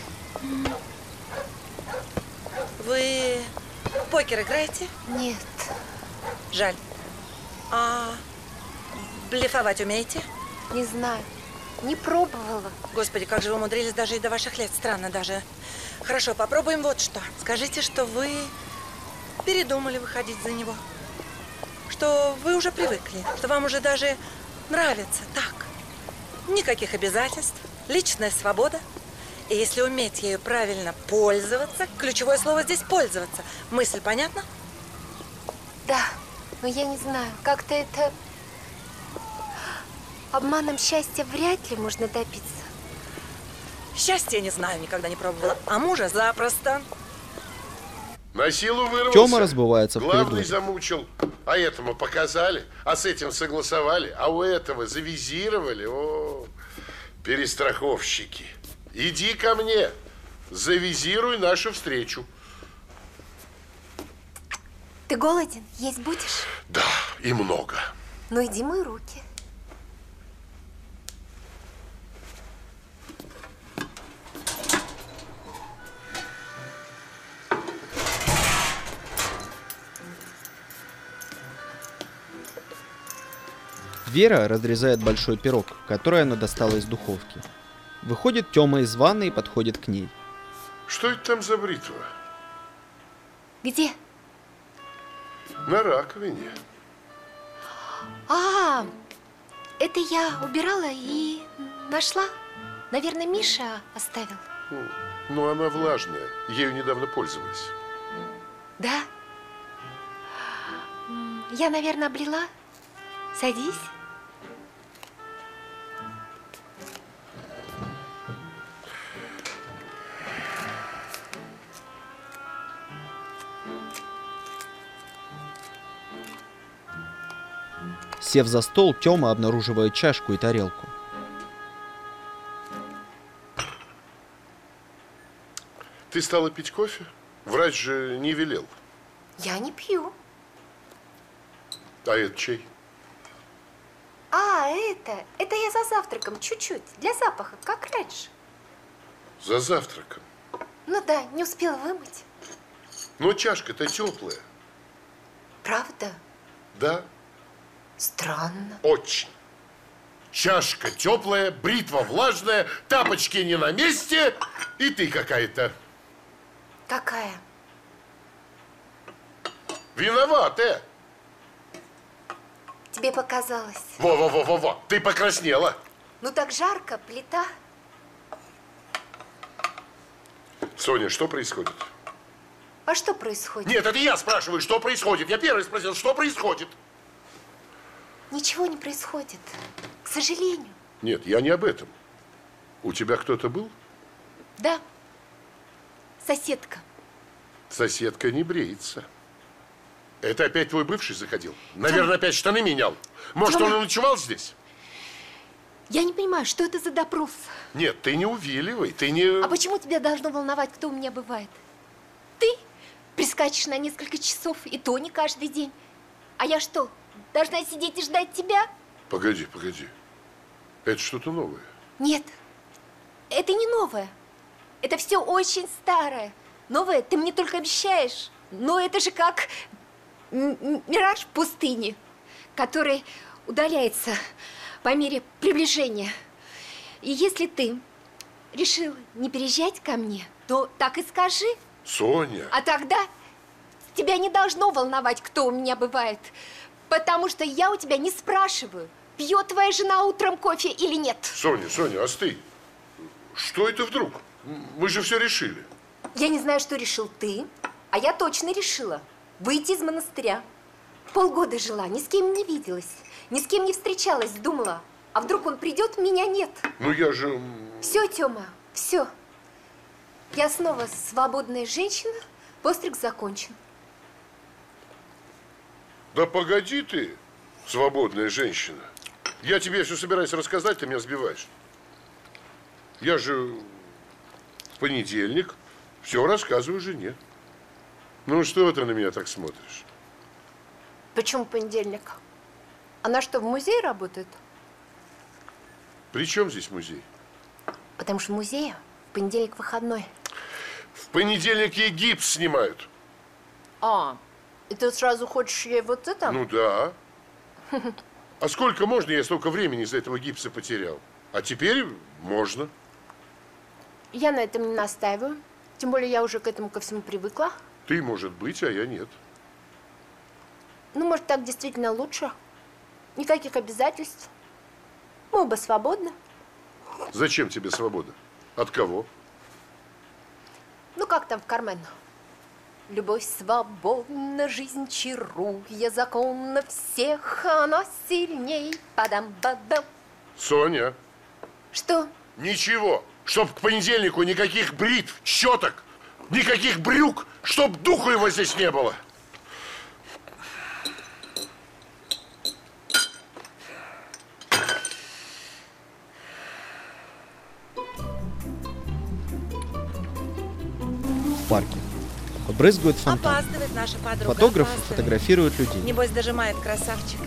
C: Вы в покер играете?
D: Нет.
C: Жаль. А блефовать умеете?
D: Не знаю. Не пробовала.
C: Господи, как же вы умудрились даже и до ваших лет. Странно даже. Хорошо, попробуем вот что. Скажите, что вы передумали выходить за него. Что вы уже привыкли. Что вам уже даже нравится так. Никаких обязательств. Личная свобода. И если уметь ею правильно пользоваться, ключевое слово здесь пользоваться. Мысль понятна?
D: Да, но я не знаю, как-то это... Обманом счастья вряд ли можно добиться.
C: Счастья не знаю, никогда не пробовала. А мужа запросто.
E: На силу вырвался.
A: Тёма разбывается в
E: Главный
A: коридоре.
E: замучил. А этому показали, а с этим согласовали, а у этого завизировали. О, перестраховщики. Иди ко мне, завизируй нашу встречу.
D: Ты голоден? Есть будешь?
E: Да, и много.
D: Ну иди мой руки.
A: Вера разрезает большой пирог, который она достала из духовки. Выходит Тёма из ванны и подходит к ней.
E: Что это там за бритва?
D: Где?
E: На раковине.
D: А, это я убирала и нашла. Наверное, Миша оставил.
E: Ну, она влажная. Ею недавно пользовались.
D: Да? М, Я, наверное, облила. Садись.
A: Сев за стол, Тёма обнаруживает чашку и тарелку.
E: Ты стала пить кофе? Врач же не велел.
D: Я не пью.
E: А это чей?
D: А, это, это я за завтраком, чуть-чуть, для запаха, как раньше.
E: За завтраком.
D: Ну да, не успела вымыть.
E: Но чашка-то теплая.
D: Правда?
E: Да?
D: Странно.
E: Очень. Чашка теплая, бритва влажная, тапочки не на месте, и ты какая-то.
D: Какая?
E: Виноватая.
D: Тебе показалось.
E: Во-во-во-во-во, ты покраснела.
D: Ну так жарко, плита.
E: Соня, что происходит?
D: А что происходит?
E: Нет, это я спрашиваю, что происходит. Я первый спросил, что происходит.
D: Ничего не происходит, к сожалению.
E: Нет, я не об этом. У тебя кто-то был?
D: Да, соседка.
E: Соседка не бреется. Это опять твой бывший заходил? Наверное, опять штаны менял. Может,
D: Тёма.
E: он и ночевал здесь?
D: Я не понимаю, что это за допрос?
E: Нет, ты не увиливай, ты не...
D: А почему тебя должно волновать, кто у меня бывает? Ты прискачешь на несколько часов, и то не каждый день. А я что, должна сидеть и ждать тебя?
E: Погоди, погоди. Это что-то новое.
D: Нет, это не новое. Это все очень старое. Новое ты мне только обещаешь. Но это же как м- м- мираж в пустыне, который удаляется по мере приближения. И если ты решил не переезжать ко мне, то так и скажи.
E: Соня.
D: А тогда тебя не должно волновать, кто у меня бывает. Потому что я у тебя не спрашиваю, пьет твоя жена утром кофе или нет.
E: Соня, Соня, остынь. Что это вдруг? Мы же все решили.
D: Я не знаю, что решил ты, а я точно решила выйти из монастыря. Полгода жила, ни с кем не виделась, ни с кем не встречалась, думала. А вдруг он придет, меня нет.
E: Ну я же...
D: Все, Тёма, все. Я снова свободная женщина, постриг закончен.
E: Да погоди ты, свободная женщина. Я тебе все собираюсь рассказать, ты меня сбиваешь. Я же в понедельник все рассказываю жене. Ну что ты на меня так смотришь?
D: Почему понедельник? Она что, в музее работает?
E: При чем здесь музей?
D: Потому что в музее в понедельник выходной.
E: В понедельник ей гипс снимают.
D: А, и ты сразу хочешь ей вот это?
E: Ну да. А сколько можно? Я столько времени из-за этого гипса потерял. А теперь можно.
D: Я на этом не настаиваю. Тем более я уже к этому ко всему привыкла.
E: Ты, может быть, а я нет.
D: Ну, может, так действительно лучше. Никаких обязательств. Мы оба свободны.
E: Зачем тебе свобода? От кого?
D: Ну, как там в Кармен? Любовь свободна, жизнь чаруя, законно всех, она сильней. Падам-бадам.
E: Соня.
D: Что?
E: Ничего. Чтоб к понедельнику никаких бритв, щеток, никаких брюк, чтоб духу его здесь не было.
A: В парке. Брызгают фонтан.
C: Опаздывает наша подруга.
A: Фотографы
C: опаздывает.
A: фотографируют людей.
C: Небось, дожимает красавчика.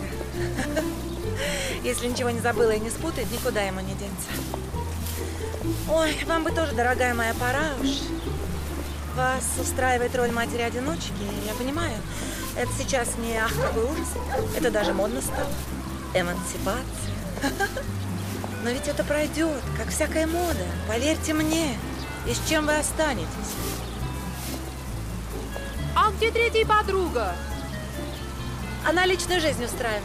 C: Если ничего не забыла и не спутает, никуда ему не денется. Ой, вам бы тоже, дорогая моя, пора уж. Вас устраивает роль матери-одиночки, я понимаю. Это сейчас не ах, какой ужас. Это даже модно стало. эмансипация. Но ведь это пройдет, как всякая мода. Поверьте мне. И с чем вы останетесь?
B: А где третья подруга?
C: Она личную жизнь устраивает.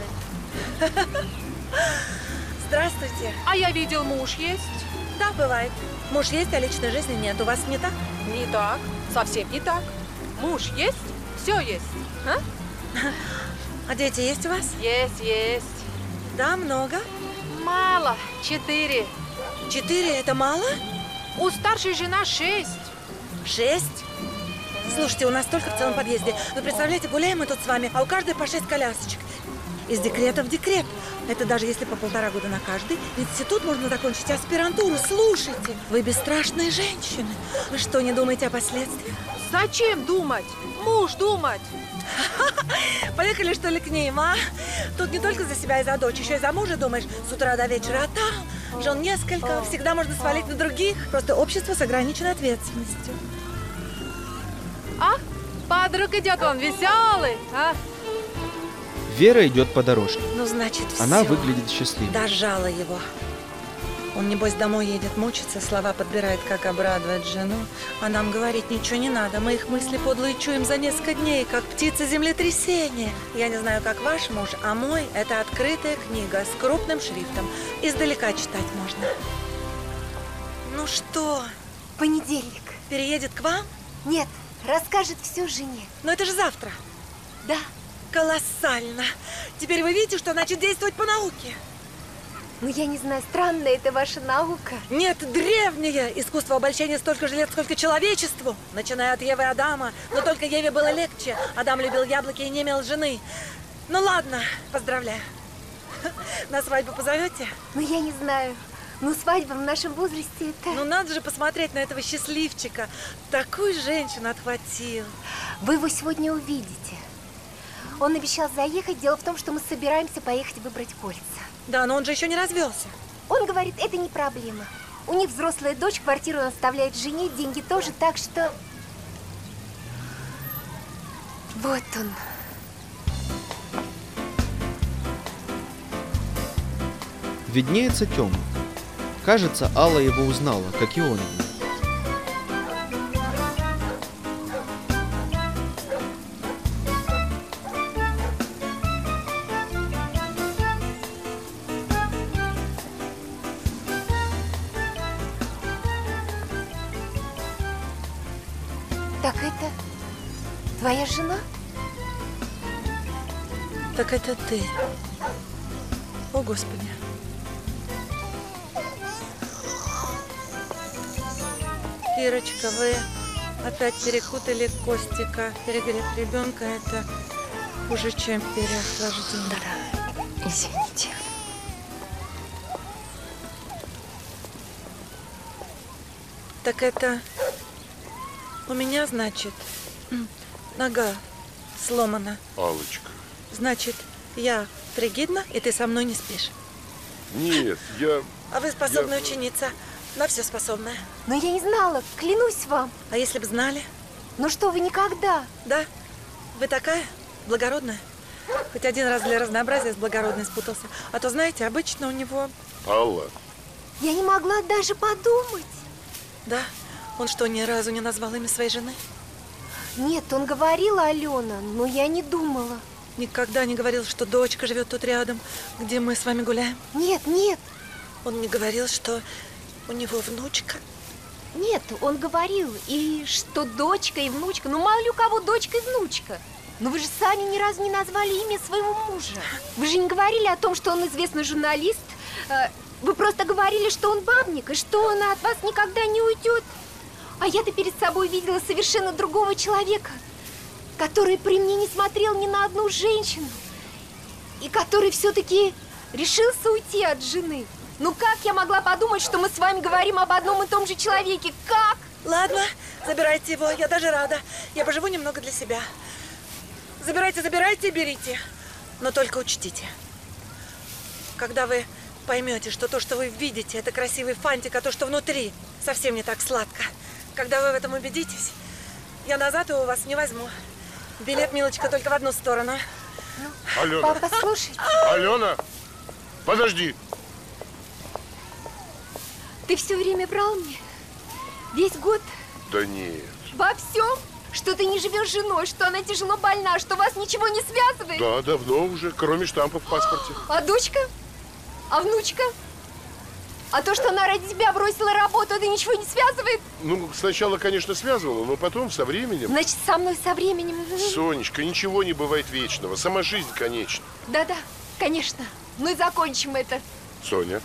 C: Здравствуйте.
B: А я видел, муж есть.
C: Да, бывает. Муж есть, а личной жизни нет. У вас не так?
B: Не так. Совсем не так. Муж есть, все есть. А?
C: А дети есть у вас?
B: Есть, есть.
C: Да, много.
B: Мало. Четыре.
C: Четыре – это мало?
B: У старшей жена шесть.
C: Шесть? Слушайте, у нас только в целом подъезде. Вы представляете, гуляем мы тут с вами, а у каждой по шесть колясочек. Из декрета в декрет. Это даже если по полтора года на каждый. В институт можно закончить аспирантуру. Слушайте, вы бесстрашные женщины. Вы что, не думаете о последствиях?
B: Зачем думать? Муж думать.
C: Поехали, что ли, к ним, а? Тут не только за себя и за дочь, еще и за мужа думаешь с утра до вечера. А там жен несколько, всегда можно свалить на других. Просто общество с ограниченной ответственностью.
B: А? Подруг идет он веселый, а?
A: Вера идет по дорожке.
C: Ну, значит, все.
A: Она выглядит счастливой.
C: Дожала его. Он, небось, домой едет мучиться, слова подбирает, как обрадовать жену. А нам говорить ничего не надо. Мы их мысли подлые чуем за несколько дней, как птицы землетрясения. Я не знаю, как ваш муж, а мой – это открытая книга с крупным шрифтом. Издалека читать можно. Ну что?
D: Понедельник.
C: Переедет к вам?
D: Нет, расскажет все жене.
C: Но это же завтра.
D: Да.
C: Колоссально. Теперь вы видите, что значит действовать по науке.
D: Ну, я не знаю, странная это ваша наука.
C: Нет, древняя. Искусство обольщения столько же лет, сколько человечеству. Начиная от Евы и Адама. Но только Еве было легче. Адам любил яблоки и не имел жены. Ну ладно, поздравляю. На свадьбу позовете?
D: Ну, я не знаю. Ну, свадьба в нашем возрасте это...
C: Ну, надо же посмотреть на этого счастливчика. Такую женщину отхватил.
D: Вы его сегодня увидите. Он обещал заехать. Дело в том, что мы собираемся поехать выбрать кольца.
C: Да, но он же еще не развелся.
D: Он говорит, это не проблема. У них взрослая дочь, квартиру он оставляет жене, деньги тоже, так что... Вот он.
A: Виднеется Тёма. Кажется, Алла его узнала, как и он ее.
D: Так это твоя жена?
C: Так это ты. О, Господи. Кирочка, вы опять перепутали Костика. Перегрев ребенка – это хуже, чем переохлаждение.
D: Да, извините.
C: Так это у меня, значит, нога сломана.
E: Аллочка.
C: Значит, я фригидна, и ты со мной не спишь.
E: Нет, я...
C: А вы способная
E: Я-
C: ученица. На все способная.
D: Но я не знала, клянусь вам.
C: А если бы знали?
D: Ну что вы, никогда.
C: Да? Вы такая благородная? Хоть один раз для разнообразия с благородной спутался. А то, знаете, обычно у него...
E: Алла,
D: Я не могла даже подумать.
C: Да? Он что, ни разу не назвал имя своей жены?
D: Нет, он говорил, Алена, но я не думала.
C: Никогда не говорил, что дочка живет тут рядом, где мы с вами гуляем?
D: Нет, нет,
C: Он не говорил, что у него внучка?
D: нет, он говорил, и что дочка и внучка, ну мало ли у кого дочка и внучка. Но вы же сами ни разу не назвали имя своего мужа. Вы же не говорили о том, что он известный журналист. Э, Вы просто говорили, что он бабник, и что он от вас никогда не уйдет. А я-то перед собой видела совершенно другого человека, который при мне не смотрел ни на одну женщину, и который все-таки решился уйти от жены. Ну как я могла подумать, что мы с вами говорим об одном и том же человеке? Как?
C: Ладно, забирайте его, я даже рада. Я поживу немного для себя. Забирайте, забирайте, берите. Но только учтите. Когда вы поймете, что то, что вы видите, это красивый фантик, а то, что внутри, совсем не так сладко. Когда вы в этом убедитесь, я назад его у вас не возьму. Билет, милочка, только в одну сторону.
E: Алена,
D: Папа, слушайте.
E: Алена, Подожди.
D: Ты все время врал мне? Весь год?
E: Да нет.
D: Во всем? Что ты не живешь с женой, что она тяжело больна, что вас ничего не связывает?
E: Да, давно уже, кроме штампа в паспорте.
D: А дочка? А внучка? А то, что она ради тебя бросила работу, это ничего не связывает?
E: Ну, сначала, конечно, связывала, но потом, со временем...
D: Значит, со мной со временем...
E: Сонечка, ничего не бывает вечного. Сама жизнь конечна.
D: Да-да, конечно. Ну и закончим это.
E: Соня.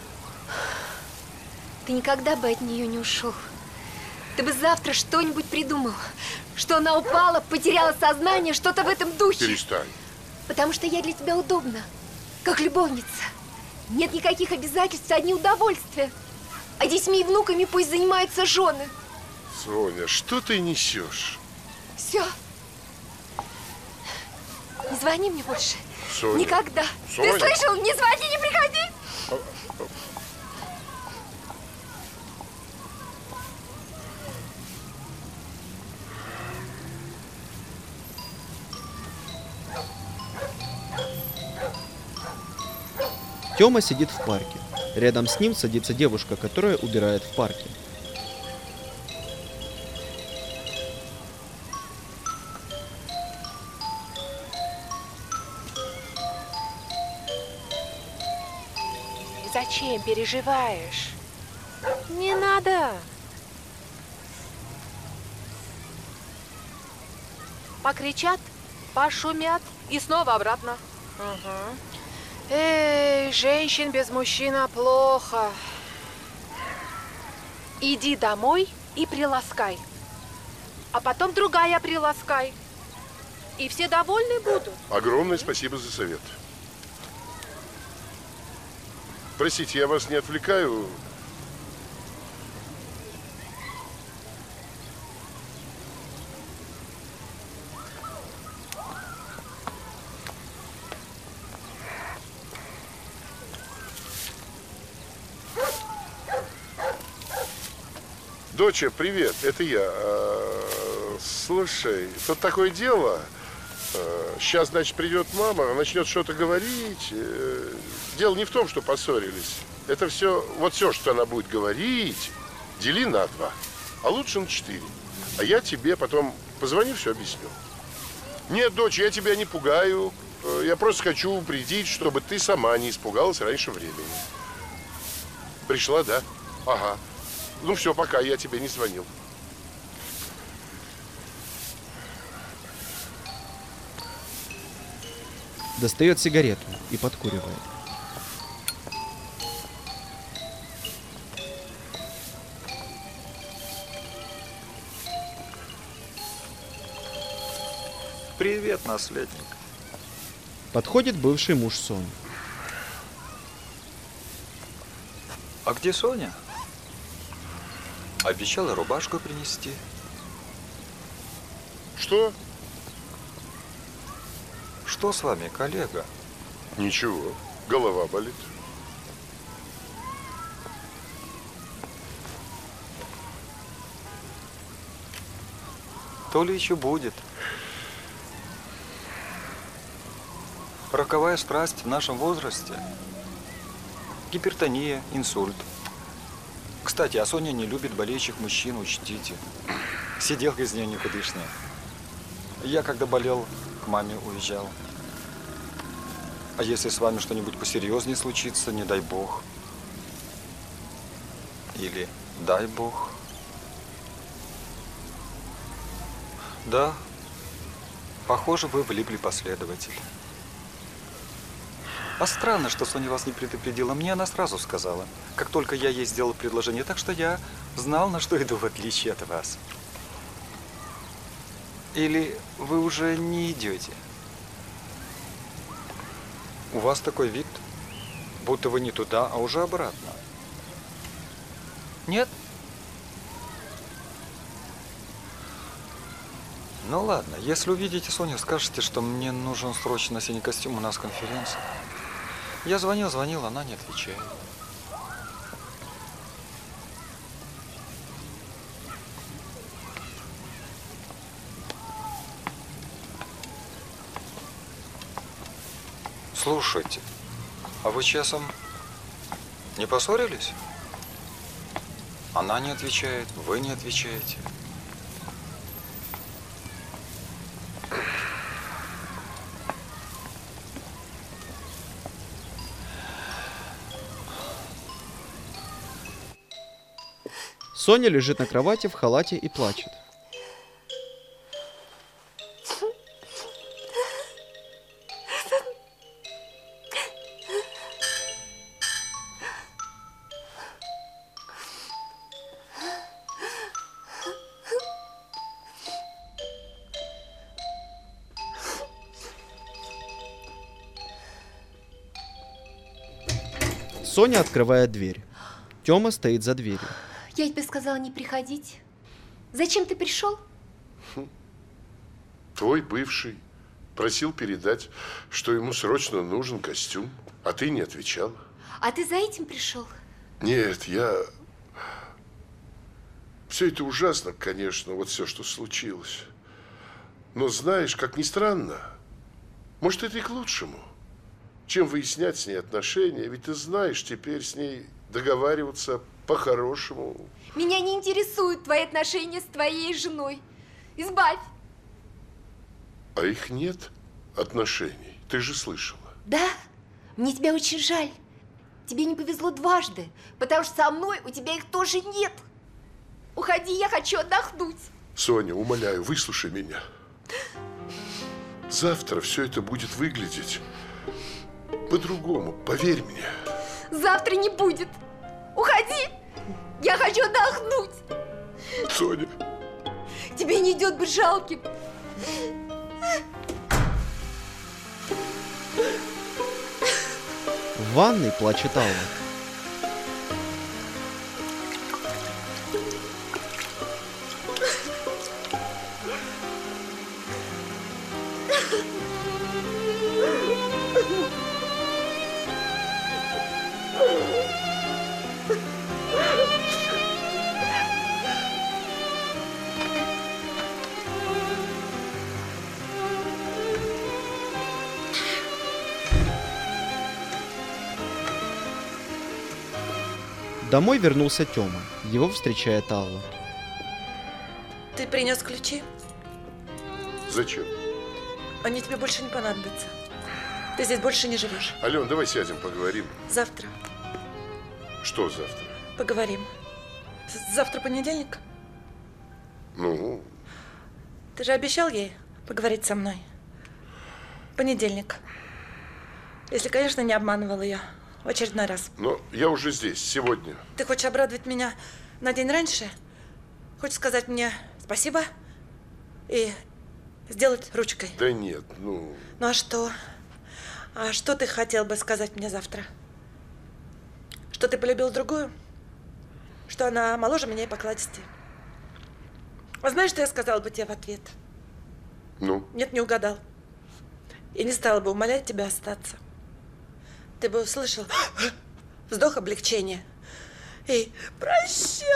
D: Ты никогда бы от нее не ушел. Ты бы завтра что-нибудь придумал. Что она упала, потеряла сознание, что-то в этом духе.
E: Перестань.
D: Потому что я для тебя удобна, как любовница. Нет никаких обязательств, одни удовольствия. А детьми и внуками пусть занимаются жены.
E: Соня, что ты несешь?
D: Все. Не звони мне больше.
E: Соня.
D: Никогда.
E: Соня.
D: Ты слышал? Не звони, не приходи.
A: Тёма сидит в парке. Рядом с ним садится девушка, которая убирает в парке.
B: Зачем переживаешь? Не надо. Покричат, пошумят и снова обратно. Угу. Эй, женщин без мужчина плохо. Иди домой и приласкай. А потом другая приласкай. И все довольны будут.
E: Огромное спасибо за совет. Простите, я вас не отвлекаю. Доча, привет, это я. А, слушай, тут такое дело. А, сейчас, значит, придет мама, начнет что-то говорить. Дело не в том, что поссорились. Это все, вот все, что она будет говорить, дели на два, а лучше на четыре. А я тебе потом позвоню, все объясню. Нет, дочь, я тебя не пугаю. Я просто хочу упредить, чтобы ты сама не испугалась раньше времени. Пришла, да? Ага. Ну все, пока, я тебе не звонил.
A: Достает сигарету и подкуривает.
G: Привет, наследник.
A: Подходит бывший муж Сони.
G: А где Соня? Обещала рубашку принести.
E: Что?
G: Что с вами, коллега?
E: Ничего, голова болит.
G: То ли еще будет. Роковая страсть в нашем возрасте. Гипертония, инсульт. Кстати, а Соня не любит болеющих мужчин, учтите. Сиделка из нее никудышная. Я, когда болел, к маме уезжал. А если с вами что-нибудь посерьезнее случится, не дай бог. Или дай бог. Да, похоже, вы влипли последователь. А странно, что Соня вас не предупредила. Мне она сразу сказала, как только я ей сделал предложение. Так что я знал, на что иду, в отличие от вас. Или вы уже не идете? У вас такой вид, будто вы не туда, а уже обратно. Нет? Ну ладно, если увидите Соню, скажете, что мне нужен срочно синий костюм, у нас конференция. Я звонил, звонил, она не отвечает. Слушайте, А вы часом не поссорились? Она не отвечает, вы не отвечаете.
A: Соня лежит на кровати в халате и плачет. Соня открывает дверь. Тёма стоит за дверью.
D: Я тебе сказала не приходить. Зачем ты пришел?
E: Твой бывший просил передать, что ему срочно нужен костюм, а ты не отвечала.
D: А ты за этим пришел?
E: Нет, я... Все это ужасно, конечно, вот все, что случилось. Но знаешь, как ни странно, может, это и к лучшему. Чем выяснять с ней отношения, ведь ты знаешь, теперь с ней договариваться по-хорошему.
D: Меня не интересуют твои отношения с твоей женой. Избавь.
E: А их нет отношений, ты же слышала.
D: Да? Мне тебя очень жаль. Тебе не повезло дважды, потому что со мной у тебя их тоже нет. Уходи, я хочу отдохнуть.
E: Соня, умоляю, выслушай меня. Завтра все это будет выглядеть по-другому, поверь мне.
D: Завтра не будет. Уходи. Я хочу отдохнуть.
E: Соня.
D: Тебе не идет быть жалким.
A: В ванной плачет Алла. Домой вернулся Тёма. Его встречает Алла.
C: Ты принес ключи?
E: Зачем?
C: Они тебе больше не понадобятся. Ты здесь больше не живешь.
E: Ален, давай сядем, поговорим.
C: Завтра
E: Что завтра?
C: поговорим. Завтра понедельник.
E: Ну,
C: Ты же обещал ей поговорить со мной. Понедельник. Если, конечно, не обманывала я в очередной раз.
E: но я уже здесь, сегодня.
C: Ты хочешь обрадовать меня на день раньше? Хочешь сказать мне спасибо и сделать ручкой?
E: Да нет, ну...
C: Ну а что? А что ты хотел бы сказать мне завтра? Что ты полюбил другую? Что она моложе меня и покладистее? А знаешь, что я сказала бы тебе в ответ?
E: Ну?
C: Нет, не угадал. И не стала бы умолять тебя остаться. Ты бы услышал вздох облегчения. И прощай.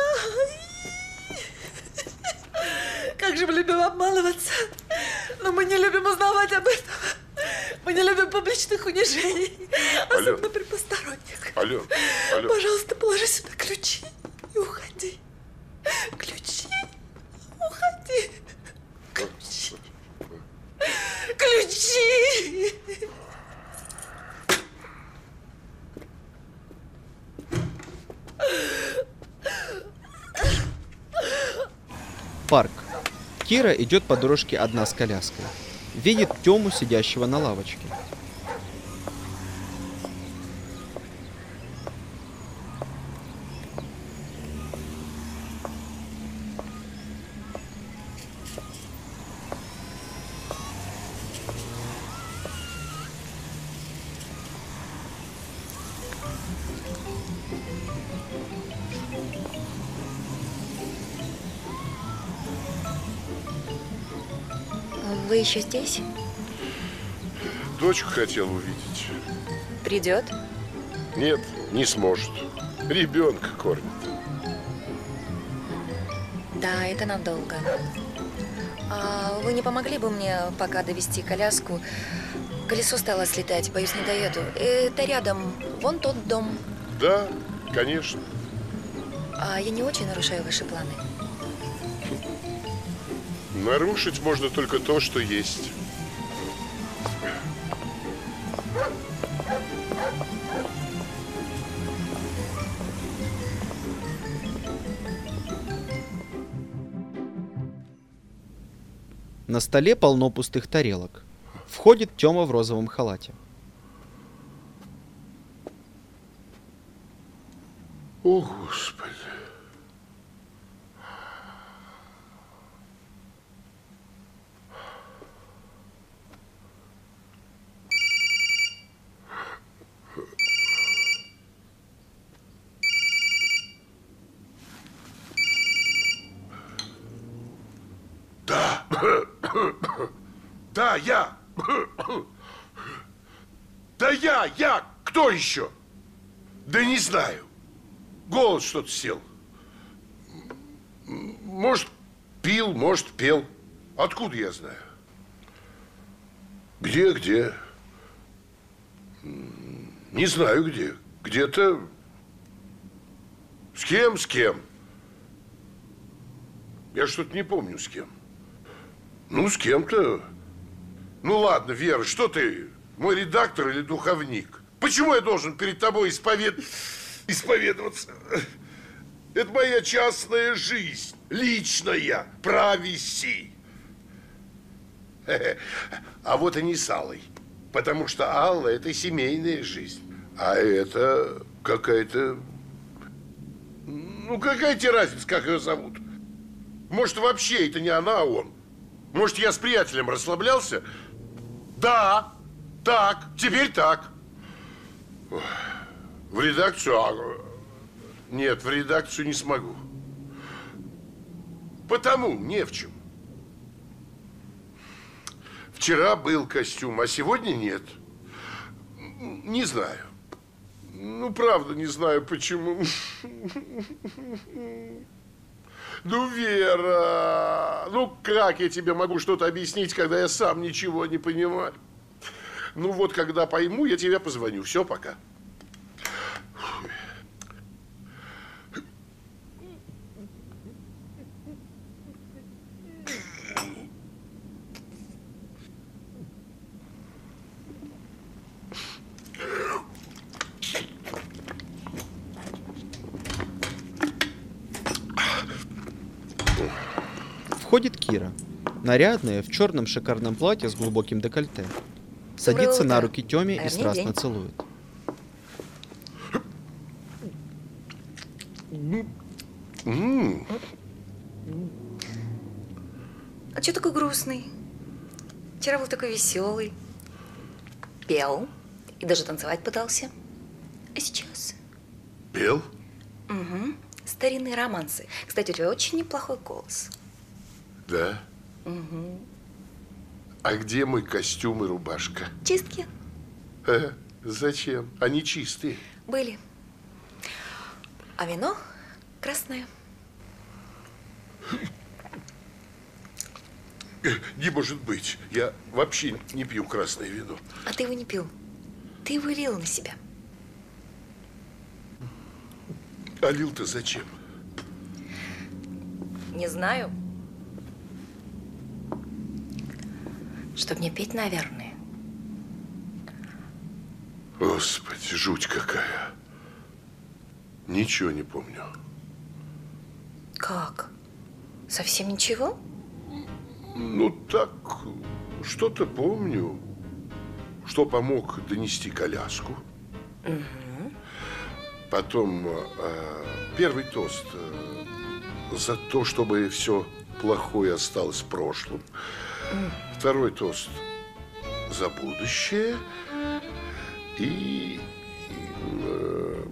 C: Как же мы любим обманываться. Но мы не любим узнавать об этом. Мы не любим публичных унижений. Особенно
E: Ален.
C: при посторонних.
E: Ален, Ален.
C: Пожалуйста, положи сюда ключи и уходи. Ключи. Уходи. Ключи. Ключи.
A: Парк. Кира идет по дорожке одна с коляской. Видит Тему, сидящего на лавочке.
H: Вы еще здесь?
E: Дочку хотел увидеть.
H: Придет?
E: Нет, не сможет. Ребенка кормит.
H: Да, это надолго. А вы не помогли бы мне пока довести коляску? Колесо стало слетать, боюсь, не доеду. Это рядом, вон тот дом.
E: Да, конечно.
H: А я не очень нарушаю ваши планы.
E: Нарушить можно только то, что есть.
A: На столе полно пустых тарелок. Входит Тёма в розовом халате.
E: О, Господи. Да. Да, я. Да я, я. Кто еще? Да не знаю. Голос что-то сел. Может, пил, может, пел. Откуда я знаю? Где, где? Не знаю где. Где-то... С кем, с кем? Я что-то не помню, с кем. Ну, с кем-то. Ну, ладно, Вера, что ты, мой редактор или духовник? Почему я должен перед тобой исповед... исповедоваться? Это моя частная жизнь, личная, правеси. А вот и не с Аллой. Потому что Алла – это семейная жизнь. А это какая-то... Ну, какая тебе разница, как ее зовут? Может, вообще это не она, а он? Может, я с приятелем расслаблялся? Да, так, теперь так. В редакцию? А, нет, в редакцию не смогу. Потому не в чем. Вчера был костюм, а сегодня нет. Не знаю. Ну, правда, не знаю, почему. Ну, Вера, ну, как я тебе могу что-то объяснить, когда я сам ничего не понимаю? Ну, вот, когда пойму, я тебе позвоню. Все, пока.
A: Входит Кира, нарядная, в черном шикарном платье с глубоким декольте. Садится на руки Тёме и страстно целует.
H: А чё такой грустный? Вчера был такой веселый. Пел. И даже танцевать пытался. А сейчас?
E: Пел?
H: Угу. Старинные романсы. Кстати, у тебя очень неплохой голос.
E: Да?
H: Угу.
E: А где мой костюм и рубашка?
H: Чистки.
E: Э, зачем? Они чистые.
H: Были. А вино красное.
E: Не может быть. Я вообще не пью красное вино.
H: А ты его не пил. Ты его лил на себя.
E: А лил-то зачем?
H: Не знаю. Чтоб мне петь, наверное.
E: Господи, жуть какая. Ничего не помню.
H: Как? Совсем ничего?
E: Ну, так, что-то помню. Что помог донести коляску.
H: Угу.
E: Потом э, первый тост э, за то, чтобы все плохое осталось в прошлом. Угу. Второй тост за будущее. И... Э,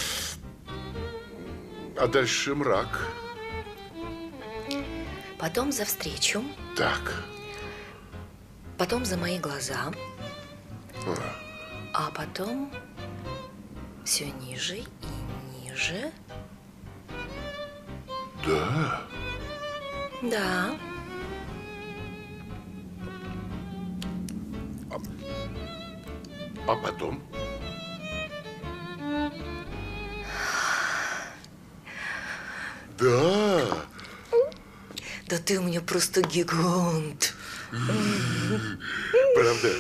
E: а дальше мрак.
H: Потом за встречу.
E: Так.
H: Потом за мои глаза.
E: А,
H: а потом все ниже и ниже.
E: Да.
H: Да.
E: А потом? Да.
H: Да ты у меня просто гигант.
E: Правда?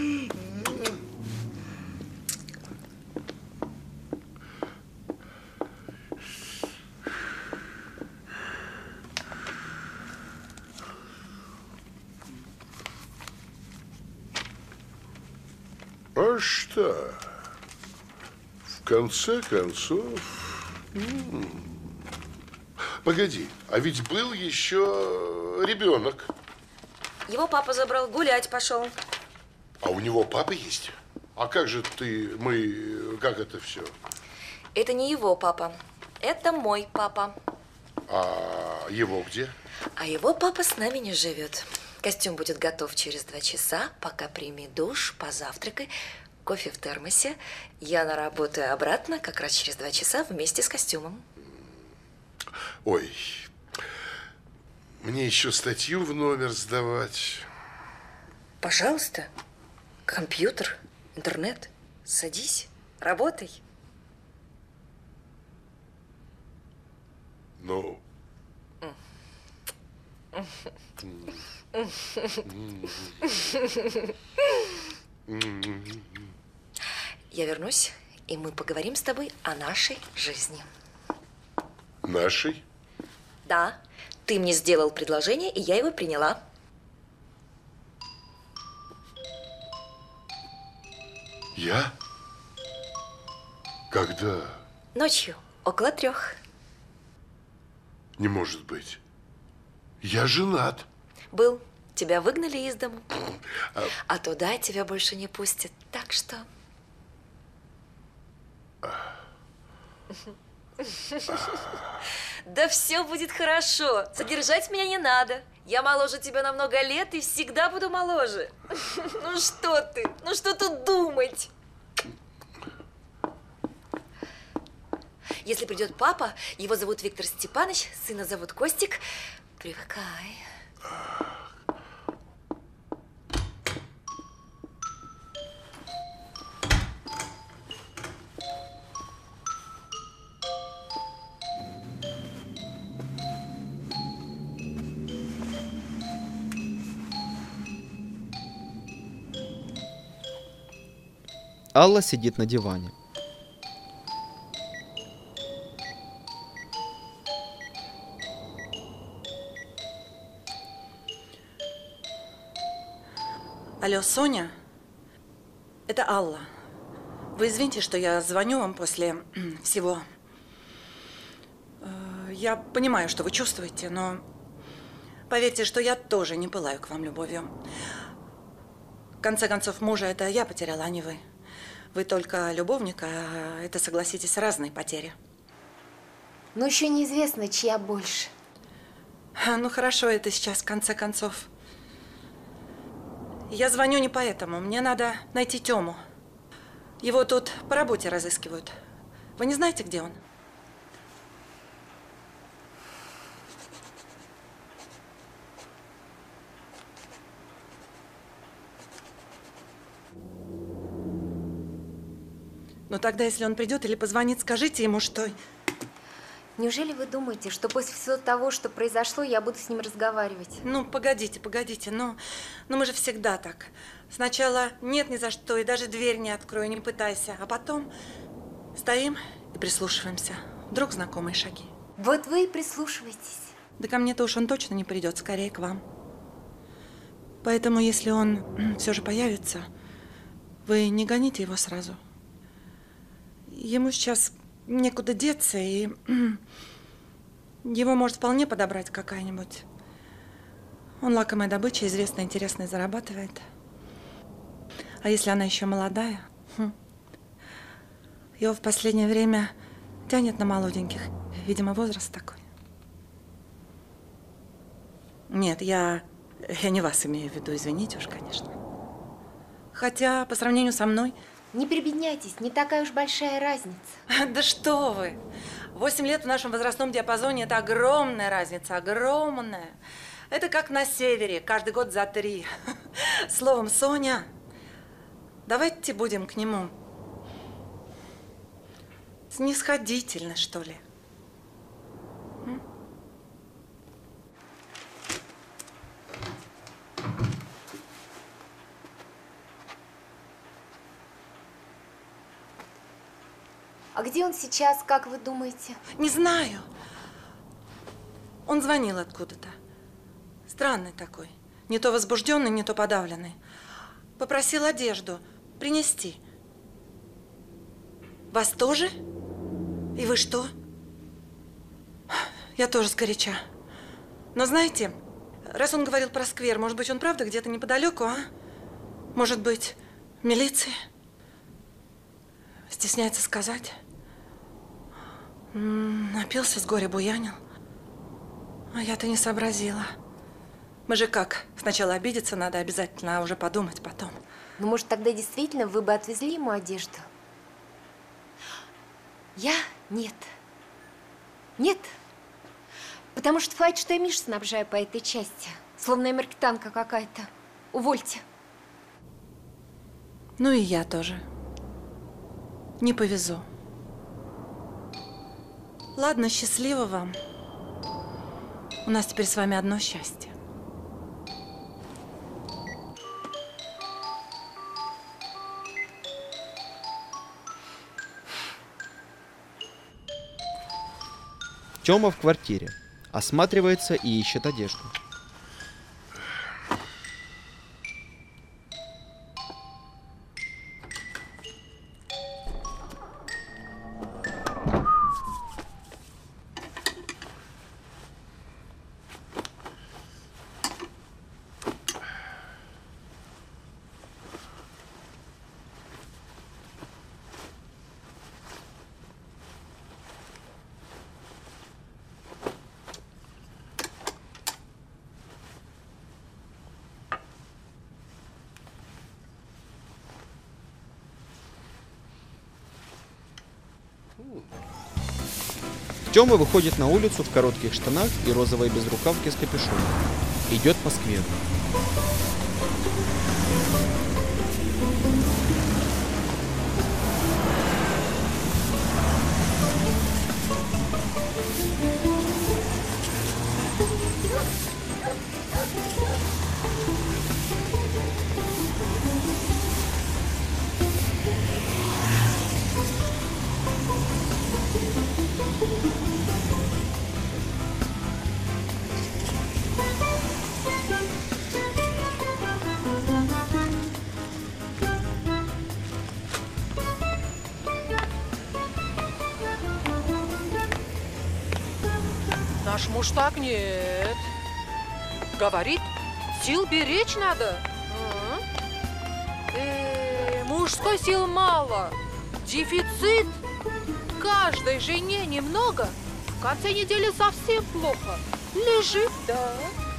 E: А что? В конце концов... Погоди, а ведь был еще ребенок.
H: Его папа забрал, гулять пошел.
E: А у него папа есть? А как же ты, мы, как это все?
H: Это не его папа, это мой папа.
E: А его где?
H: А его папа с нами не живет. Костюм будет готов через два часа, пока прими душ, позавтракай, кофе в термосе. Я на работу и обратно как раз через два часа вместе с костюмом.
E: Ой, мне еще статью в номер сдавать.
H: Пожалуйста, компьютер, интернет, садись, работай.
E: Ну...
H: Я вернусь, и мы поговорим с тобой о нашей жизни.
E: Нашей?
H: Да, ты мне сделал предложение, и я его приняла.
E: Я? Когда?
H: Ночью, около трех.
E: Не может быть. Я женат.
H: Был. Тебя выгнали из дому.
E: А,
H: а туда тебя больше не пустят. Так что... Да все будет хорошо. Содержать меня не надо. Я моложе тебя на много лет и всегда буду моложе. Ну что ты? Ну что тут думать? Если придет папа, его зовут Виктор Степанович, сына зовут Костик, привыкай.
A: Алла сидит на диване.
C: Алло, Соня? Это Алла. Вы извините, что я звоню вам после всего. Я понимаю, что вы чувствуете, но поверьте, что я тоже не пылаю к вам любовью. В конце концов, мужа это я потеряла, а не вы. Вы только любовник, а это, согласитесь, разные потери.
D: Но еще неизвестно, чья больше.
C: Ну хорошо, это сейчас в конце концов. Я звоню не поэтому. Мне надо найти Тему. Его тут по работе разыскивают. Вы не знаете, где он? Ну тогда, если он придет или позвонит, скажите ему, что...
D: Неужели вы думаете, что после всего того, что произошло, я буду с ним разговаривать?
C: Ну, погодите, погодите, ну, ну мы же всегда так. Сначала нет ни за что, и даже дверь не открою, не пытайся. А потом стоим и прислушиваемся. Вдруг знакомые шаги.
D: Вот вы и прислушиваетесь.
C: Да ко мне-то уж он точно не придет, скорее к вам. Поэтому, если он все же появится, вы не гоните его сразу. Ему сейчас некуда деться, и его может вполне подобрать какая-нибудь. Он лакомая добыча, известно, интересно и зарабатывает. А если она еще молодая? Хм. Его в последнее время тянет на молоденьких. Видимо, возраст такой. Нет, я, я не вас имею в виду, извините уж, конечно. Хотя, по сравнению со мной...
D: Не прибедняйтесь, не такая уж большая разница.
C: Да что вы! Восемь лет в нашем возрастном диапазоне – это огромная разница, огромная. Это как на севере, каждый год за три. Словом, Соня, давайте будем к нему снисходительно, что ли. М?
D: А где он сейчас, как вы думаете?
C: Не знаю. Он звонил откуда-то. Странный такой. Не то возбужденный, не то подавленный. Попросил одежду принести. Вас тоже? И вы что? Я тоже сгоряча. Но знаете, раз он говорил про сквер, может быть, он правда где-то неподалеку, а? Может быть, в милиции? Стесняется сказать. М, Напился с горя, буянил. А я-то не сообразила. Мы же как? Сначала обидеться надо обязательно, а уже подумать потом.
D: Ну, может, тогда действительно вы бы отвезли ему одежду? Я? Нет. Нет. Потому что факт, что я Мишу снабжаю по этой части. Словно я маркетанка какая-то. Увольте.
C: Ну и я тоже. Не повезу. Ладно, счастливо вам. У нас теперь с вами одно счастье.
A: Тёма в квартире. Осматривается и ищет одежду. Тёма выходит на улицу в коротких штанах и розовой безрукавке с капюшоном. Идет по скверу.
B: Наш муж так нет. Говорит, сил беречь надо. Э, мужской сил мало. Дефицит. Каждой жене немного. В конце недели совсем плохо. Лежит, да.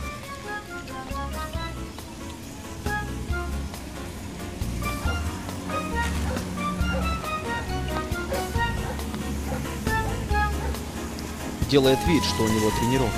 A: Делает вид, что у него тренировка.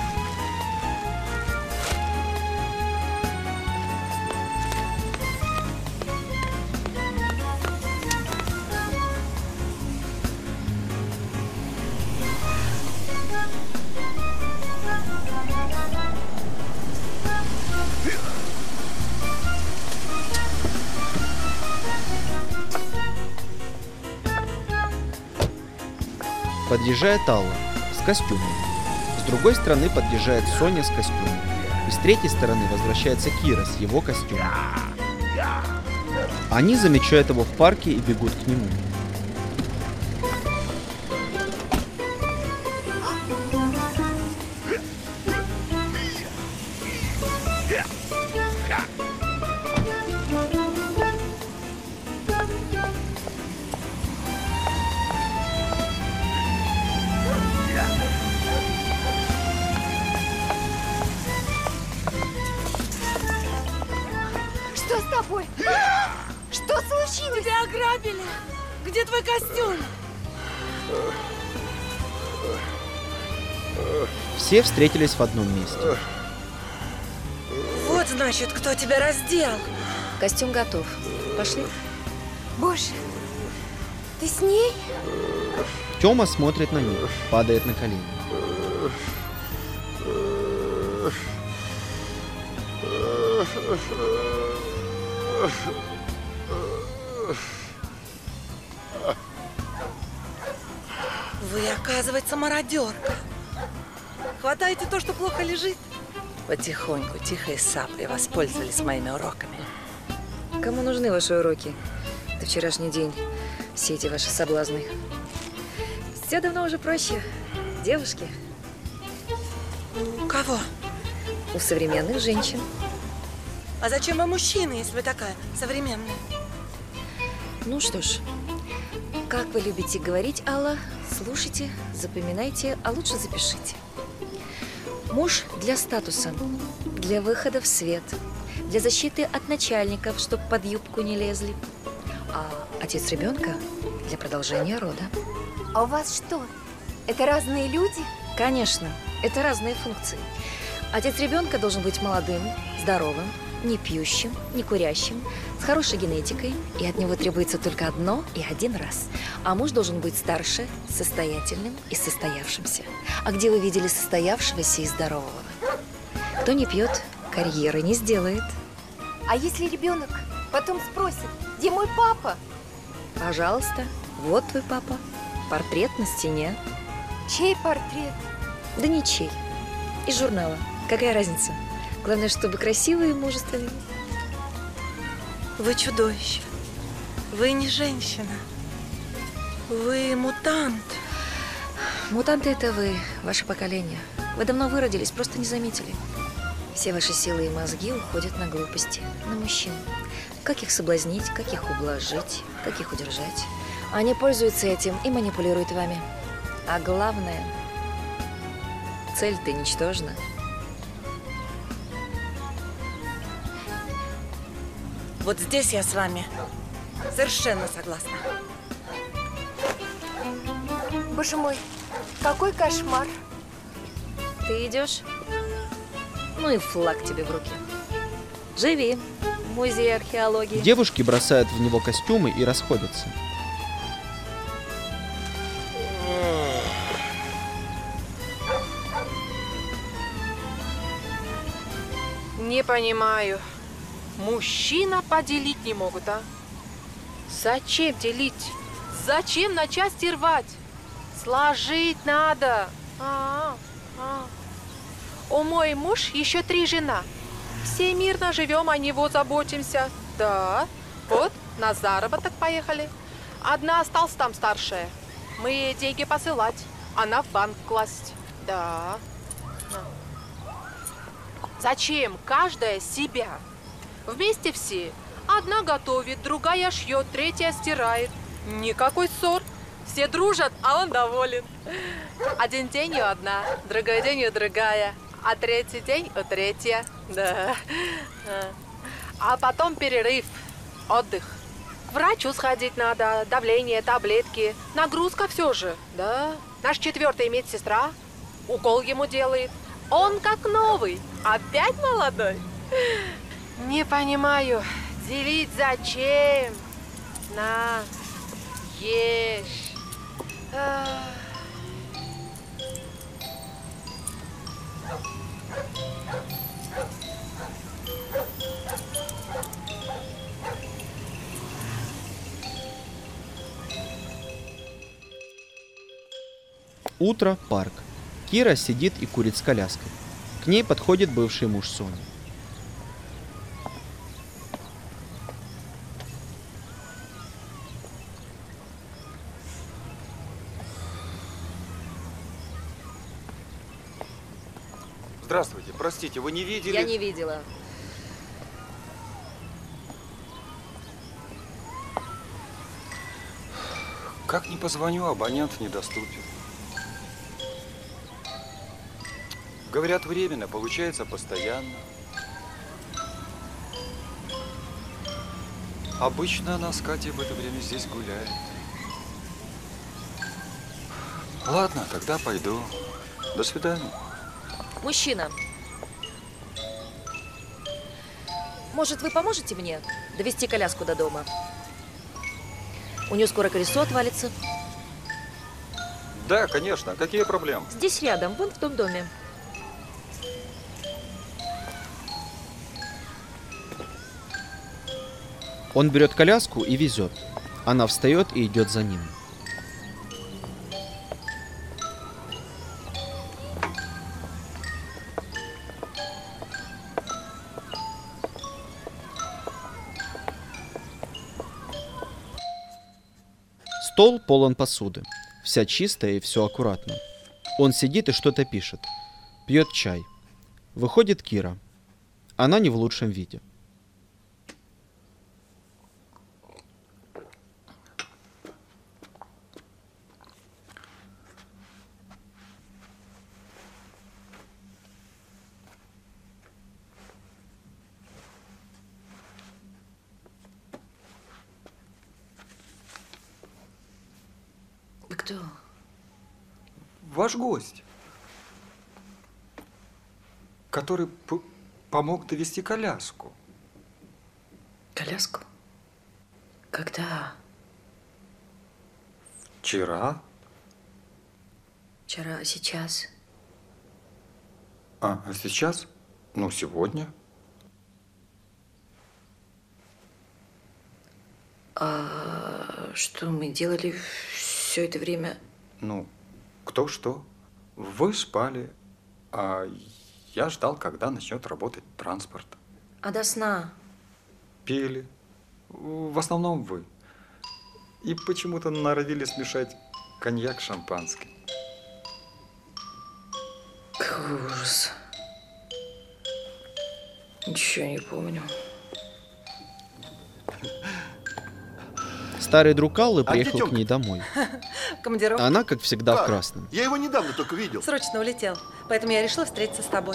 A: Подъезжает Алла с костюмом. С другой стороны подъезжает Соня с костюмом. И с третьей стороны возвращается Кира с его костюмом. Они замечают его в парке и бегут к нему.
D: Что с тобой? Что случилось?
C: Тебя ограбили! Где твой костюм?
A: Все встретились в одном месте.
C: Вот, значит, кто тебя раздел.
H: Костюм готов. Пошли.
D: Боже, ты с ней?
A: Тёма смотрит на них, падает на колени.
C: Вы, оказывается, мародерка. Хватаете то, что плохо лежит? Потихоньку, тихо и саплей воспользовались моими уроками.
H: Кому нужны ваши уроки? Это вчерашний день. Все эти ваши соблазны. Все давно уже проще. Девушки.
C: У кого?
H: У современных женщин.
C: А зачем вы мужчины, если вы такая современная?
H: Ну что ж, как вы любите говорить, Алла, слушайте, запоминайте, а лучше запишите. Муж для статуса, для выхода в свет, для защиты от начальников, чтоб под юбку не лезли. А отец ребенка для продолжения рода.
D: А у вас что? Это разные люди?
H: Конечно, это разные функции. Отец ребенка должен быть молодым, здоровым, не пьющим, не курящим, с хорошей генетикой, и от него требуется только одно и один раз. А муж должен быть старше, состоятельным и состоявшимся. А где вы видели состоявшегося и здорового? Кто не пьет, карьеры не сделает.
D: А если ребенок потом спросит, где мой папа?
H: Пожалуйста, вот твой папа. Портрет на стене.
D: Чей портрет?
H: Да ничей. Из журнала. Какая разница? Главное, чтобы красивый и мужественный.
C: Вы чудовище. Вы не женщина. Вы мутант.
H: Мутанты – это вы, ваше поколение. Вы давно выродились, просто не заметили. Все ваши силы и мозги уходят на глупости, на мужчин. Как их соблазнить, как их ублажить, как их удержать. Они пользуются этим и манипулируют вами. А главное, цель-то ничтожна.
C: Вот здесь я с вами совершенно согласна.
D: Боже мой, какой кошмар.
H: Ты идешь? Ну и флаг тебе в руки. Живи, музей археологии.
A: Девушки бросают в него костюмы и расходятся.
B: Не понимаю. Мужчина поделить не могут, а? Зачем делить? Зачем на части рвать? Сложить надо. А, а. У мой муж еще три жена. Все мирно живем, о него заботимся. Да, вот, на заработок поехали. Одна осталась там старшая. Мы ей деньги посылать, она в банк класть. Да. Зачем каждая себя? Вместе все. Одна готовит, другая шьет, третья стирает. Никакой ссор. Все дружат, а он доволен. Один день у одна, другой день у другая, а третий день у третья. Да. А потом перерыв, отдых. К врачу сходить надо, давление, таблетки. Нагрузка все же, да. Наш четвертый медсестра укол ему делает. Он как новый, опять молодой. Не понимаю, делить зачем? На, ешь. А...
A: Утро, парк. Кира сидит и курит с коляской. К ней подходит бывший муж Сони.
G: Здравствуйте, простите, вы не видели?
H: Я не видела.
G: Как ни позвоню, абонент недоступен. Говорят, временно, получается постоянно. Обычно она с Катей в это время здесь гуляет. Ладно, тогда пойду. До свидания.
H: Мужчина, может, вы поможете мне? довести коляску до дома. У нее скоро колесо отвалится.
G: Да, конечно. Какие проблемы?
H: Здесь рядом, вон в том доме.
A: Он берет коляску и везет. Она встает и идет за ним. Стол полон посуды. Вся чистая и все аккуратно. Он сидит и что-то пишет. Пьет чай. Выходит Кира. Она не в лучшем виде.
H: Вы кто?
G: Ваш гость, который п- помог довести коляску.
H: Коляску? Когда?
G: Вчера.
H: Вчера, а сейчас?
G: А, а сейчас? Ну, сегодня.
H: А что мы делали все это время?
G: Ну, кто что. Вы спали, а я ждал, когда начнет работать транспорт.
H: А до сна?
G: Пели. В основном вы. И почему-то норовили смешать коньяк с шампанским.
H: Какой ужас. Ничего не помню.
A: Старый друг Аллы
C: А
A: приехал
C: где
A: к ней домой.
C: Командировка.
A: Она, как всегда, в
F: Как?
A: красном.
F: Я его недавно только видел.
C: Срочно улетел, поэтому я решила встретиться с тобой.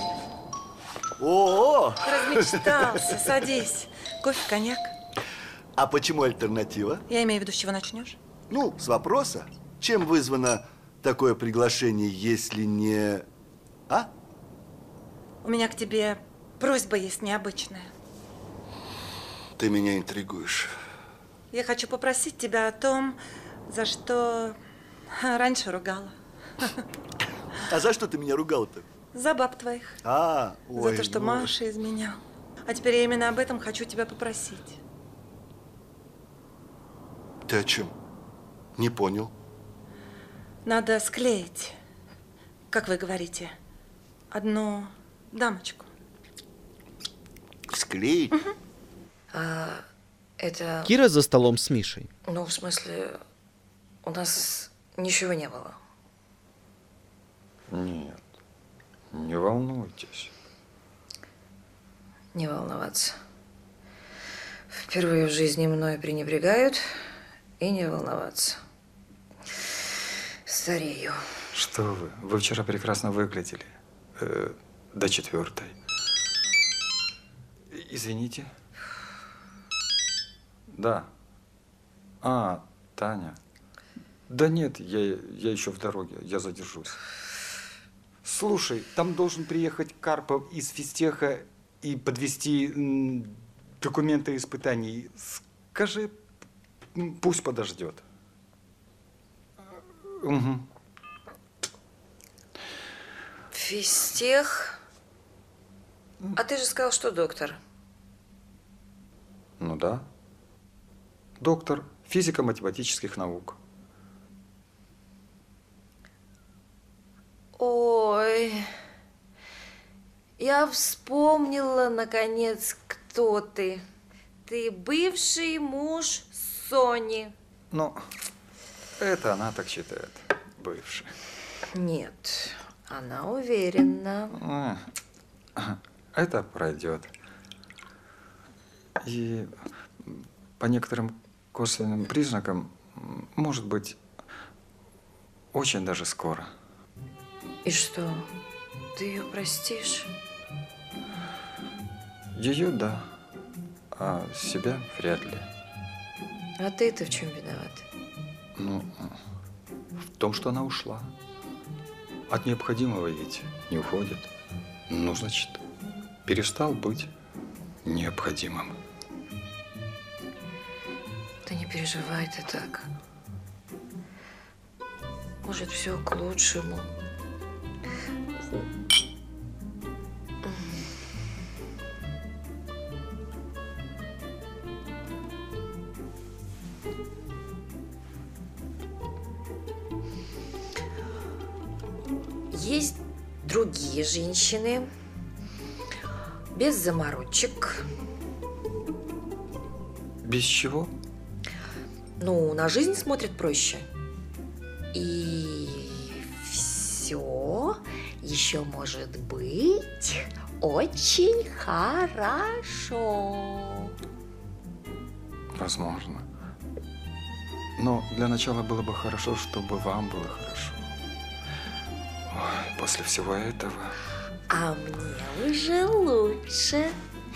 F: О,
C: Размечтался, садись. Кофе, коньяк.
F: а почему альтернатива?
C: Я имею в виду, с чего начнешь?
F: Ну, с вопроса. Чем вызвано такое приглашение, если не... А?
C: У меня к тебе просьба есть необычная.
F: Ты меня интригуешь.
C: Я хочу попросить тебя о том, за что раньше ругала.
F: А за что ты меня ругал-то?
C: За баб твоих.
F: А, ой,
C: За то, что
F: ну.
C: Маша изменял. А теперь я именно об этом хочу тебя попросить.
F: Ты о чем? Не понял.
C: Надо склеить, как вы говорите, одну дамочку.
F: Склеить?
H: А это...
A: Кира за столом с Мишей.
H: Ну, в смысле, у нас ничего не было.
G: Нет, не волнуйтесь.
H: Не волноваться. Впервые в жизни мной пренебрегают, и не волноваться. Старею.
G: Что вы? Вы вчера прекрасно выглядели. Э, до четвертой. Извините. Да. А, Таня. Да нет, я, я еще в дороге, я задержусь. Слушай, там должен приехать Карпов из физтеха и подвести м, документы испытаний. Скажи, м, пусть подождет. Угу.
H: Физтех? А ты же сказал, что доктор.
G: Ну да. Доктор физико-математических наук.
H: Ой, я вспомнила, наконец, кто ты. Ты бывший муж Сони.
G: Ну, это она так считает, бывший.
H: Нет, она уверена.
G: А, это пройдет. И по некоторым косвенным признакам, может быть, очень даже скоро.
H: И что, ты ее простишь?
G: Ее да, а себя вряд ли.
H: А ты-то в чем виноват?
G: Ну, в том, что она ушла. От необходимого ведь не уходит. Ну, значит, перестал быть необходимым.
H: переживай ты так. Может, все к лучшему. Есть другие женщины, без заморочек.
G: Без чего?
H: Ну, на жизнь смотрят проще. И все еще может быть очень хорошо.
G: Возможно. Но для начала было бы хорошо, чтобы вам было хорошо. Ой, после всего этого...
H: А мне уже лучше.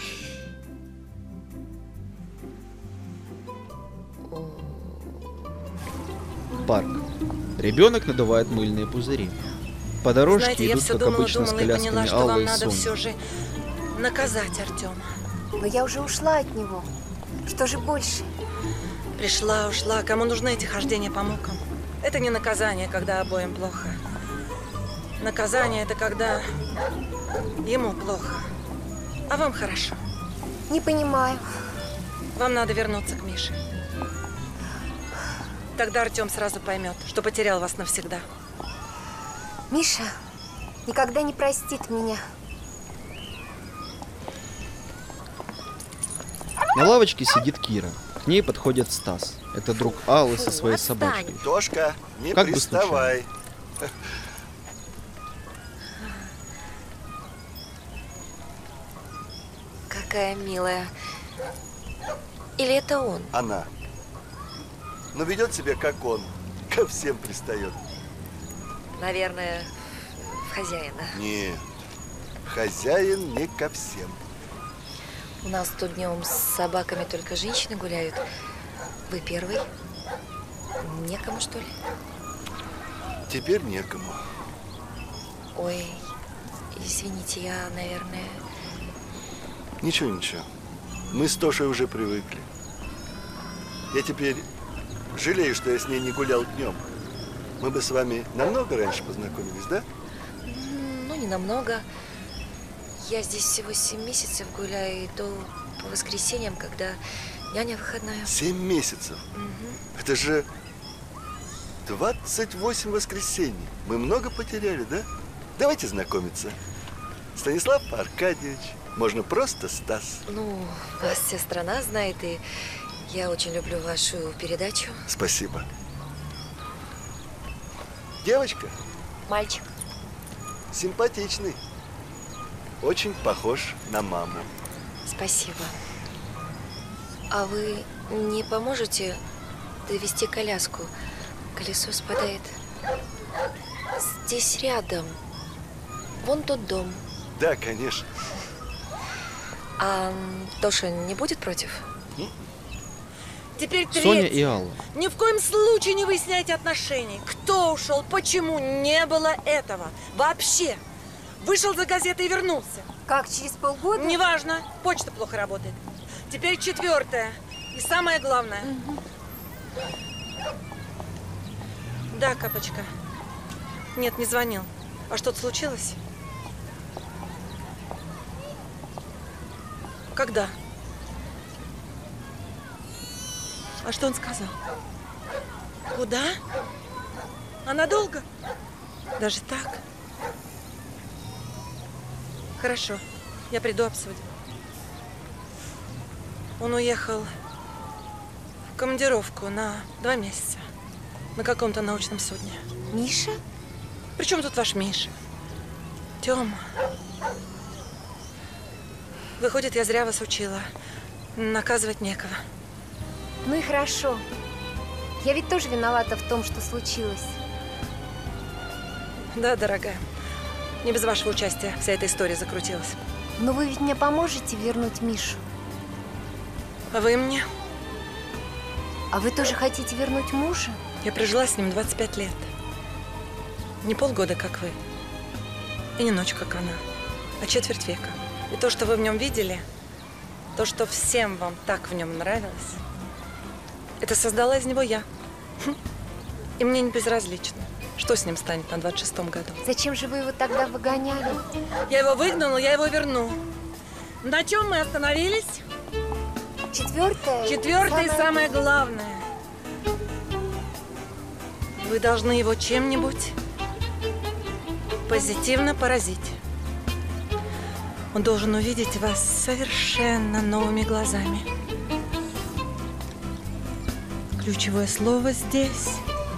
A: Парк. Ребенок надувает мыльные пузыри. По дорожке
C: Знаете, я
A: идут,
C: все
A: как
C: думала,
A: обычно, с
C: думала и поняла,
A: колясками
C: что
A: Алла
C: вам
A: и
C: надо
A: Соня.
C: все же наказать Артема.
D: Но я уже ушла от него. Что же больше?
C: Пришла, ушла. Кому нужны эти хождения по мукам? Это не наказание, когда обоим плохо. Наказание – это когда ему плохо, а вам хорошо.
D: Не понимаю.
C: Вам надо вернуться к Мише. Тогда Артем сразу поймет, что потерял вас навсегда.
D: Миша никогда не простит меня.
A: На лавочке сидит Кира. К ней подходит Стас. Это друг Аллы со своей
H: отстань.
A: собачкой.
F: Тошка, не
A: Как бы
F: приставай.
H: Какая милая. Или это он?
F: Она. Но ведет себя как он. Ко всем пристает.
H: Наверное, в хозяина.
F: Нет. Хозяин не ко всем.
H: У нас тут днем с собаками только женщины гуляют. Вы первый? Некому, что ли?
F: Теперь некому.
H: Ой, извините, я, наверное...
F: Ничего, ничего. Мы с Тошей уже привыкли. Я теперь жалею, что я с ней не гулял днем. Мы бы с вами намного раньше познакомились, да?
H: Ну, не намного. Я здесь всего семь месяцев гуляю, и то по воскресеньям, когда няня выходная.
F: Семь месяцев.
H: Мгм.
F: Это же двадцать восемь воскресений. Мы много потеряли, да? Давайте знакомиться. Станислав Аркадьевич. Можно просто Стас.
H: Ну, вас вся страна знает, и я очень люблю вашу передачу.
F: Спасибо. Девочка,
H: Мальчик.
F: симпатичный. Очень похож на маму.
H: Спасибо. А вы не поможете довести коляску? Колесо спадает. Здесь рядом. Вон тот дом.
F: Да, конечно.
H: А Тоша не будет против?
C: Теперь третий.
A: Соня и Алла.
C: Ни в коем случае не выясняйте отношений. Кто ушел, почему, не было этого. Вообще. Вышел за газетой и вернулся.
D: Как, через полгода?
C: Неважно, почта плохо работает. Теперь четвертое. И самое главное. Да, Капочка. Нет, не звонил. А что-то случилось? Когда? А что он сказал? Куда? А надолго? Даже так? Хорошо, я приду, обсудим. Он уехал в командировку на два месяца. На каком-то научном судне.
D: Миша?
C: При чем тут ваш Миша? Тёма. Выходит, я зря вас учила. Наказывать некого.
D: Ну и хорошо. Я ведь тоже виновата в том, что случилось.
C: Да, дорогая. Не без вашего участия вся эта история закрутилась.
D: Но вы ведь мне поможете вернуть Мишу?
C: А вы мне?
D: А вы тоже хотите вернуть мужа?
C: Я прожила с ним двадцать пять лет. Не полгода, как вы. И не ночь, как она. А четверть века. И то, что вы в нем видели, то, что всем вам так в нем нравилось, Это создала из него я. И мне не безразлично, что с ним станет на двадцать шестом году.
D: Зачем же вы его тогда выгоняли?
C: Я его выгнала, я его верну. На чем мы остановились?
D: Четвертое.
C: Четвертое и самое главное. Вы должны его чем-нибудь позитивно поразить. Он должен увидеть вас совершенно новыми глазами. Ключевое слово здесь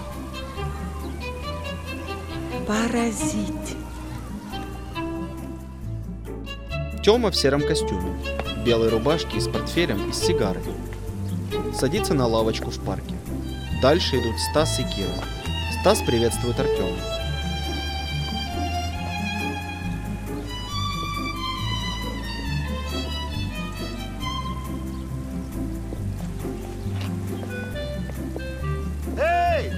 C: – поразить.
A: Тёма в сером костюме, в белой рубашке и с портфелем и с сигарой. Садится на лавочку в парке. Дальше идут Стас и Кира. Стас приветствует Артёма.
F: Эй!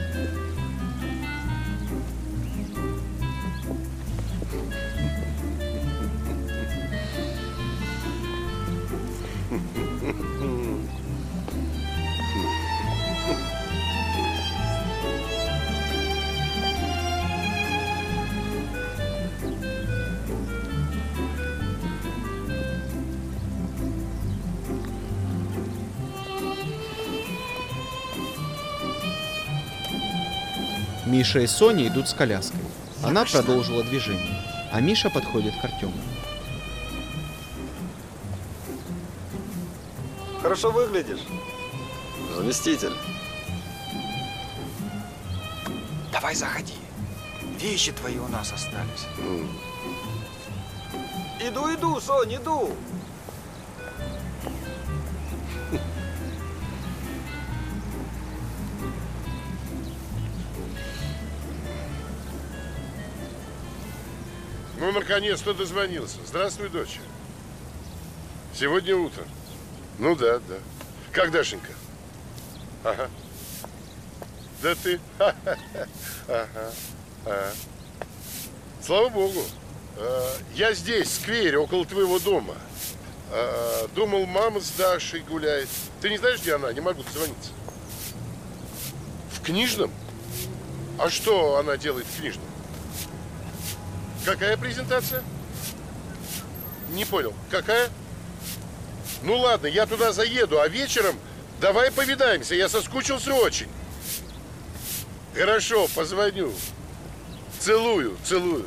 A: Миша и Соня идут с коляской. Она продолжила движение, а Миша подходит к Артёму.
G: Хорошо выглядишь, заместитель. Давай заходи. Вещи твои у нас остались.
E: М.
G: Иду, иду, Сонь, иду.
E: Ну, наконец-то дозвонился. Здравствуй, дочь. Сегодня утром. Ну да, да. Как Дашенька? Ага. Да ты? Ага. Ага. Слава богу. А, я здесь, в сквере, около твоего дома. А, думал, мама с Дашей гуляет. Ты не знаешь, где она? Не могу дозвониться. В книжном? А что она делает в книжном? Какая презентация? Не понял. Какая? Ну ладно, я туда заеду, а вечером давай повидаемся. Я соскучился очень. Хорошо, позвоню. Целую, целую.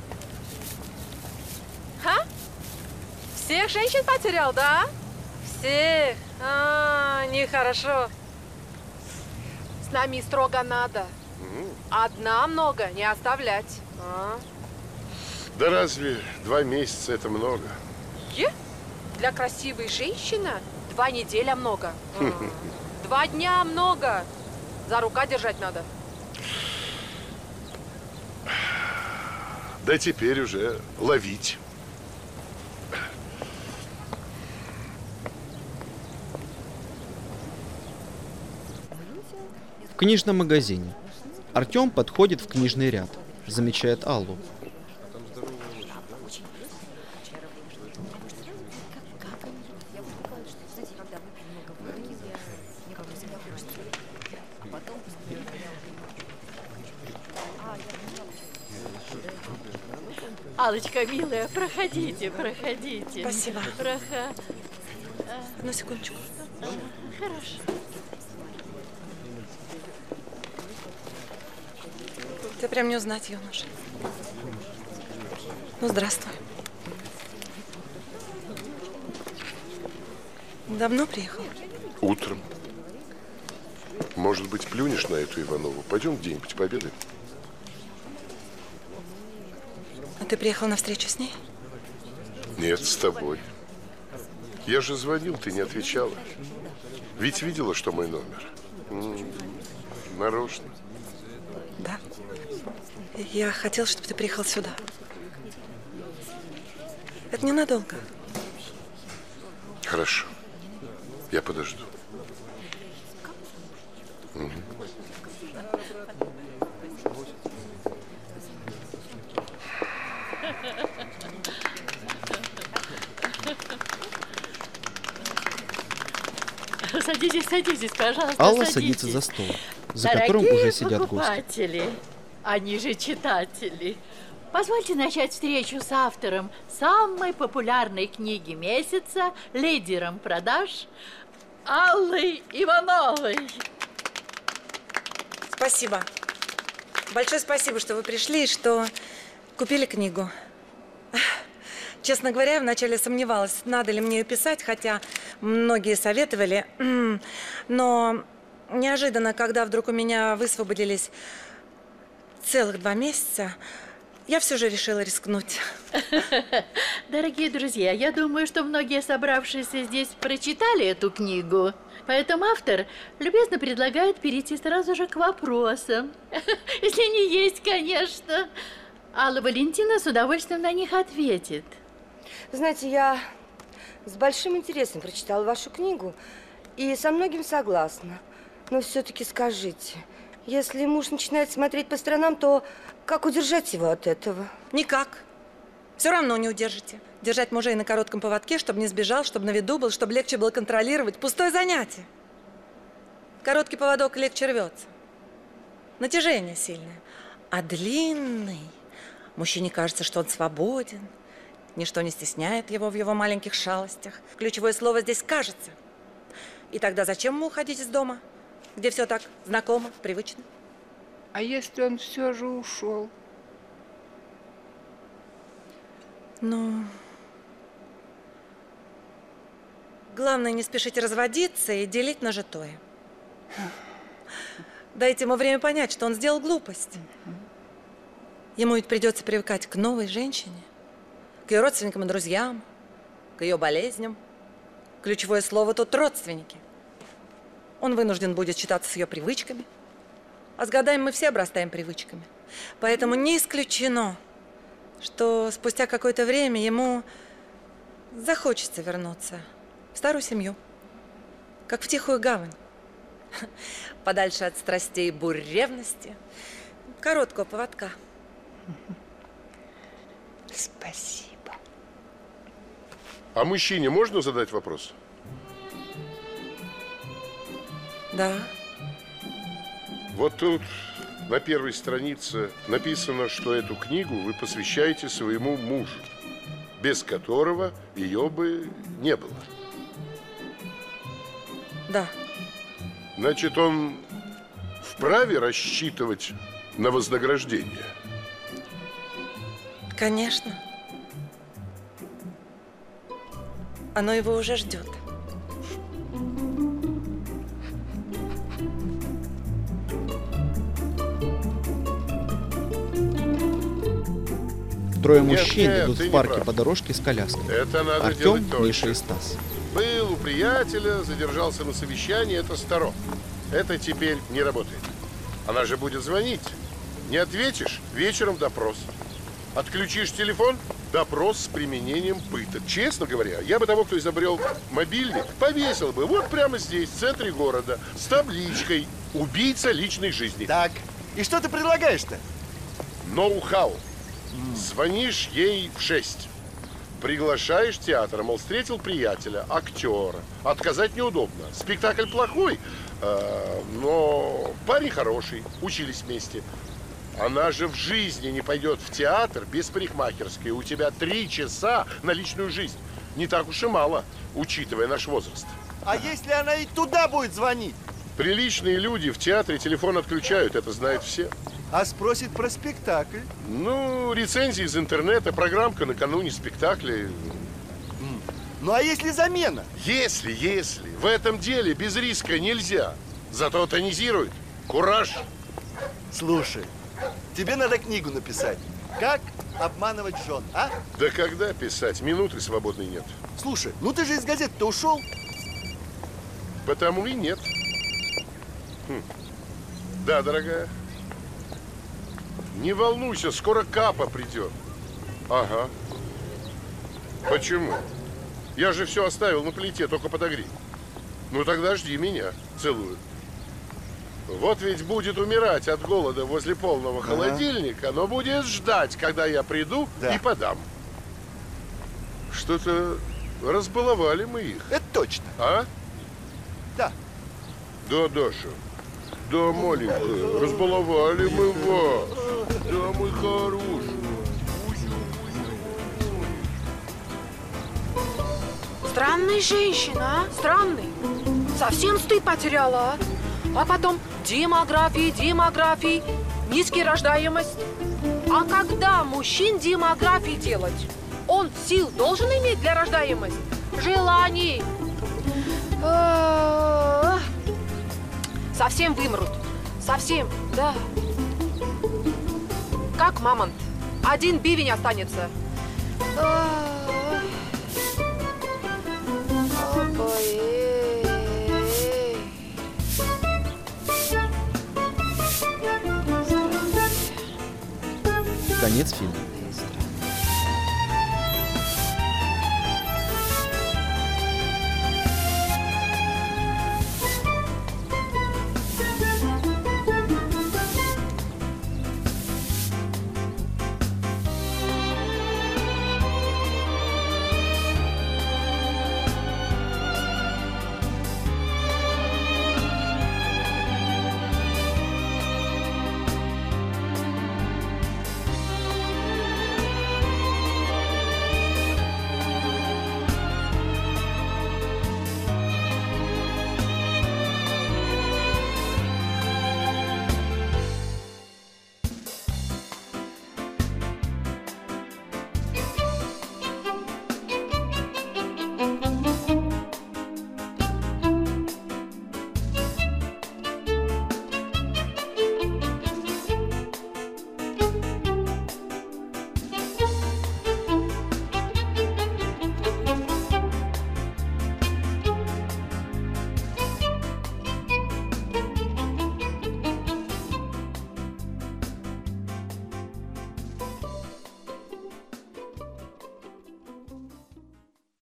B: Ха? Всех женщин потерял, да? Всех? А, нехорошо. С нами строго надо. Одна много не оставлять. А?
E: Да разве два месяца это много?
B: Е? Для красивой женщины два неделя много. А. Два дня много. За рука держать надо.
E: Да теперь уже ловить.
A: В книжном магазине. Артём подходит в книжный ряд, замечает Аллу.
I: Аллочка, милая, проходите, проходите.
C: Спасибо.
I: Проха...
C: Одну секундочку.
I: Хорошо.
C: Ты прям не узнать, юноша. Ну, здравствуй. Давно приехал?
E: Утром. Может быть, плюнешь на эту Иванову? Пойдем где-нибудь пообедаем?
C: А ты приехал на встречу с ней?
E: Нет, с тобой. Я же звонил, ты не отвечала. Ведь видела, что мой номер? М-м, нарочно.
C: Да. Я хотел, чтобы ты приехал сюда. Это ненадолго.
E: Хорошо. Я подожду. Угу.
I: садитесь, садитесь, пожалуйста,
A: Алла
I: садитесь.
A: садится за стол, за
I: Дорогие
A: которым уже сидят гости.
I: покупатели, они же читатели. Позвольте начать встречу с автором самой популярной книги месяца, лидером продаж Аллой Ивановой.
C: Спасибо. Большое спасибо, что вы пришли и что купили книгу. Честно говоря, я вначале сомневалась, надо ли мне ее писать, хотя многие советовали. Но неожиданно, когда вдруг у меня высвободились целых два месяца, я все же решила рискнуть.
I: Дорогие друзья, я думаю, что многие собравшиеся здесь прочитали эту книгу. Поэтому автор любезно предлагает перейти сразу же к вопросам. Если они есть, конечно. Алла Валентина с удовольствием на них ответит.
J: Знаете, я с большим интересом прочитала вашу книгу и со многим согласна. Но все-таки скажите, если муж начинает смотреть по сторонам, то как удержать его от этого?
C: Никак. Все равно не удержите. Держать мужей на коротком поводке, чтобы не сбежал, чтобы на виду был, чтобы легче было контролировать. Пустое занятие. Короткий поводок легче рвется. Натяжение сильное. А длинный... Мужчине кажется, что он свободен. Ничто не стесняет его в его маленьких шалостях. Ключевое слово здесь «кажется». И тогда зачем ему уходить из дома, где все так знакомо, привычно?
K: А если он все же ушел?
C: Ну... Главное, не спешите разводиться и делить нажитое. Дайте ему время понять, что он сделал глупость. Ему ведь придется привыкать к новой женщине, к ее родственникам и друзьям, к ее болезням. Ключевое слово тут родственники. Он вынужден будет считаться с ее привычками. А с годами мы все обрастаем привычками. Поэтому не исключено, что спустя какое-то время ему захочется вернуться в старую семью, как в тихую гавань, подальше от страстей и бурь ревности, короткого поводка.
K: Спасибо.
E: А мужчине можно задать вопрос?
C: Да.
E: Вот тут на первой странице написано, что эту книгу вы посвящаете своему мужу, без которого ее бы не было.
C: Да.
E: Значит, он вправе рассчитывать на вознаграждение?
C: Конечно. Оно его уже ждет.
A: Трое
E: Нет,
A: мужчин
E: нет,
A: идут
E: ты
A: в
E: не
A: парке
E: прав.
A: по дорожке с коляской.
E: Это надо
A: Артем,
E: делать дольше.
A: Миша и Стас.
E: Был у приятеля, задержался на совещании, это старо. Это теперь не работает. Она же будет звонить. Не ответишь – вечером допрос. Отключишь телефон – допрос с применением пыток. Честно говоря, я бы того, кто изобрел мобильник, повесил бы вот прямо здесь, в центре города, с табличкой «Убийца личной жизни».
F: Так, и что ты предлагаешь-то?
E: Ноу-хау. Звонишь ей в шесть. Приглашаешь в театр, мол, встретил приятеля, актера. Отказать неудобно. Спектакль плохой, э, но парень хороший, учились вместе. Она же в жизни не пойдет в театр без парикмахерской. У тебя три часа на личную жизнь. Не так уж и мало, учитывая наш возраст.
F: А если она и туда будет звонить?
E: Приличные люди в театре телефон отключают, это знают все.
F: А спросит про спектакль?
E: Ну, рецензии из интернета, программка накануне спектакля.
F: Ну, а если замена?
E: Если, если. В этом деле без риска нельзя. Зато тонизирует. Кураж.
F: Слушай, тебе надо книгу написать. Как обманывать жен, а?
E: Да когда писать? Минуты свободной нет.
F: Слушай, ну ты же из газет-то ушел.
E: Потому и нет. Хм. Да, дорогая. Не волнуйся, скоро Капа придет. Ага. Почему? Я же все оставил на плите, только подогрей. Ну тогда жди меня. Целую. Вот ведь будет умирать от голода возле полного
F: Ага.
E: холодильника, но будет ждать, когда я приду,
F: Да.
E: и подам. Что-то разбаловали мы их.
F: Это точно.
E: А?
F: Да.
E: Да, Даша? Да, маленькая, разбаловали мы вас. Да, мой хороший.
B: Странная женщина, а? Странный. Совсем стыд потеряла, а? А потом демографии, демографии, низкая рождаемость. А когда мужчин демографии делать? Он сил должен иметь для рождаемости? Желаний. Совсем вымрут. Совсем, да. Как мамонт. Один бивень останется.
A: Конец фильма.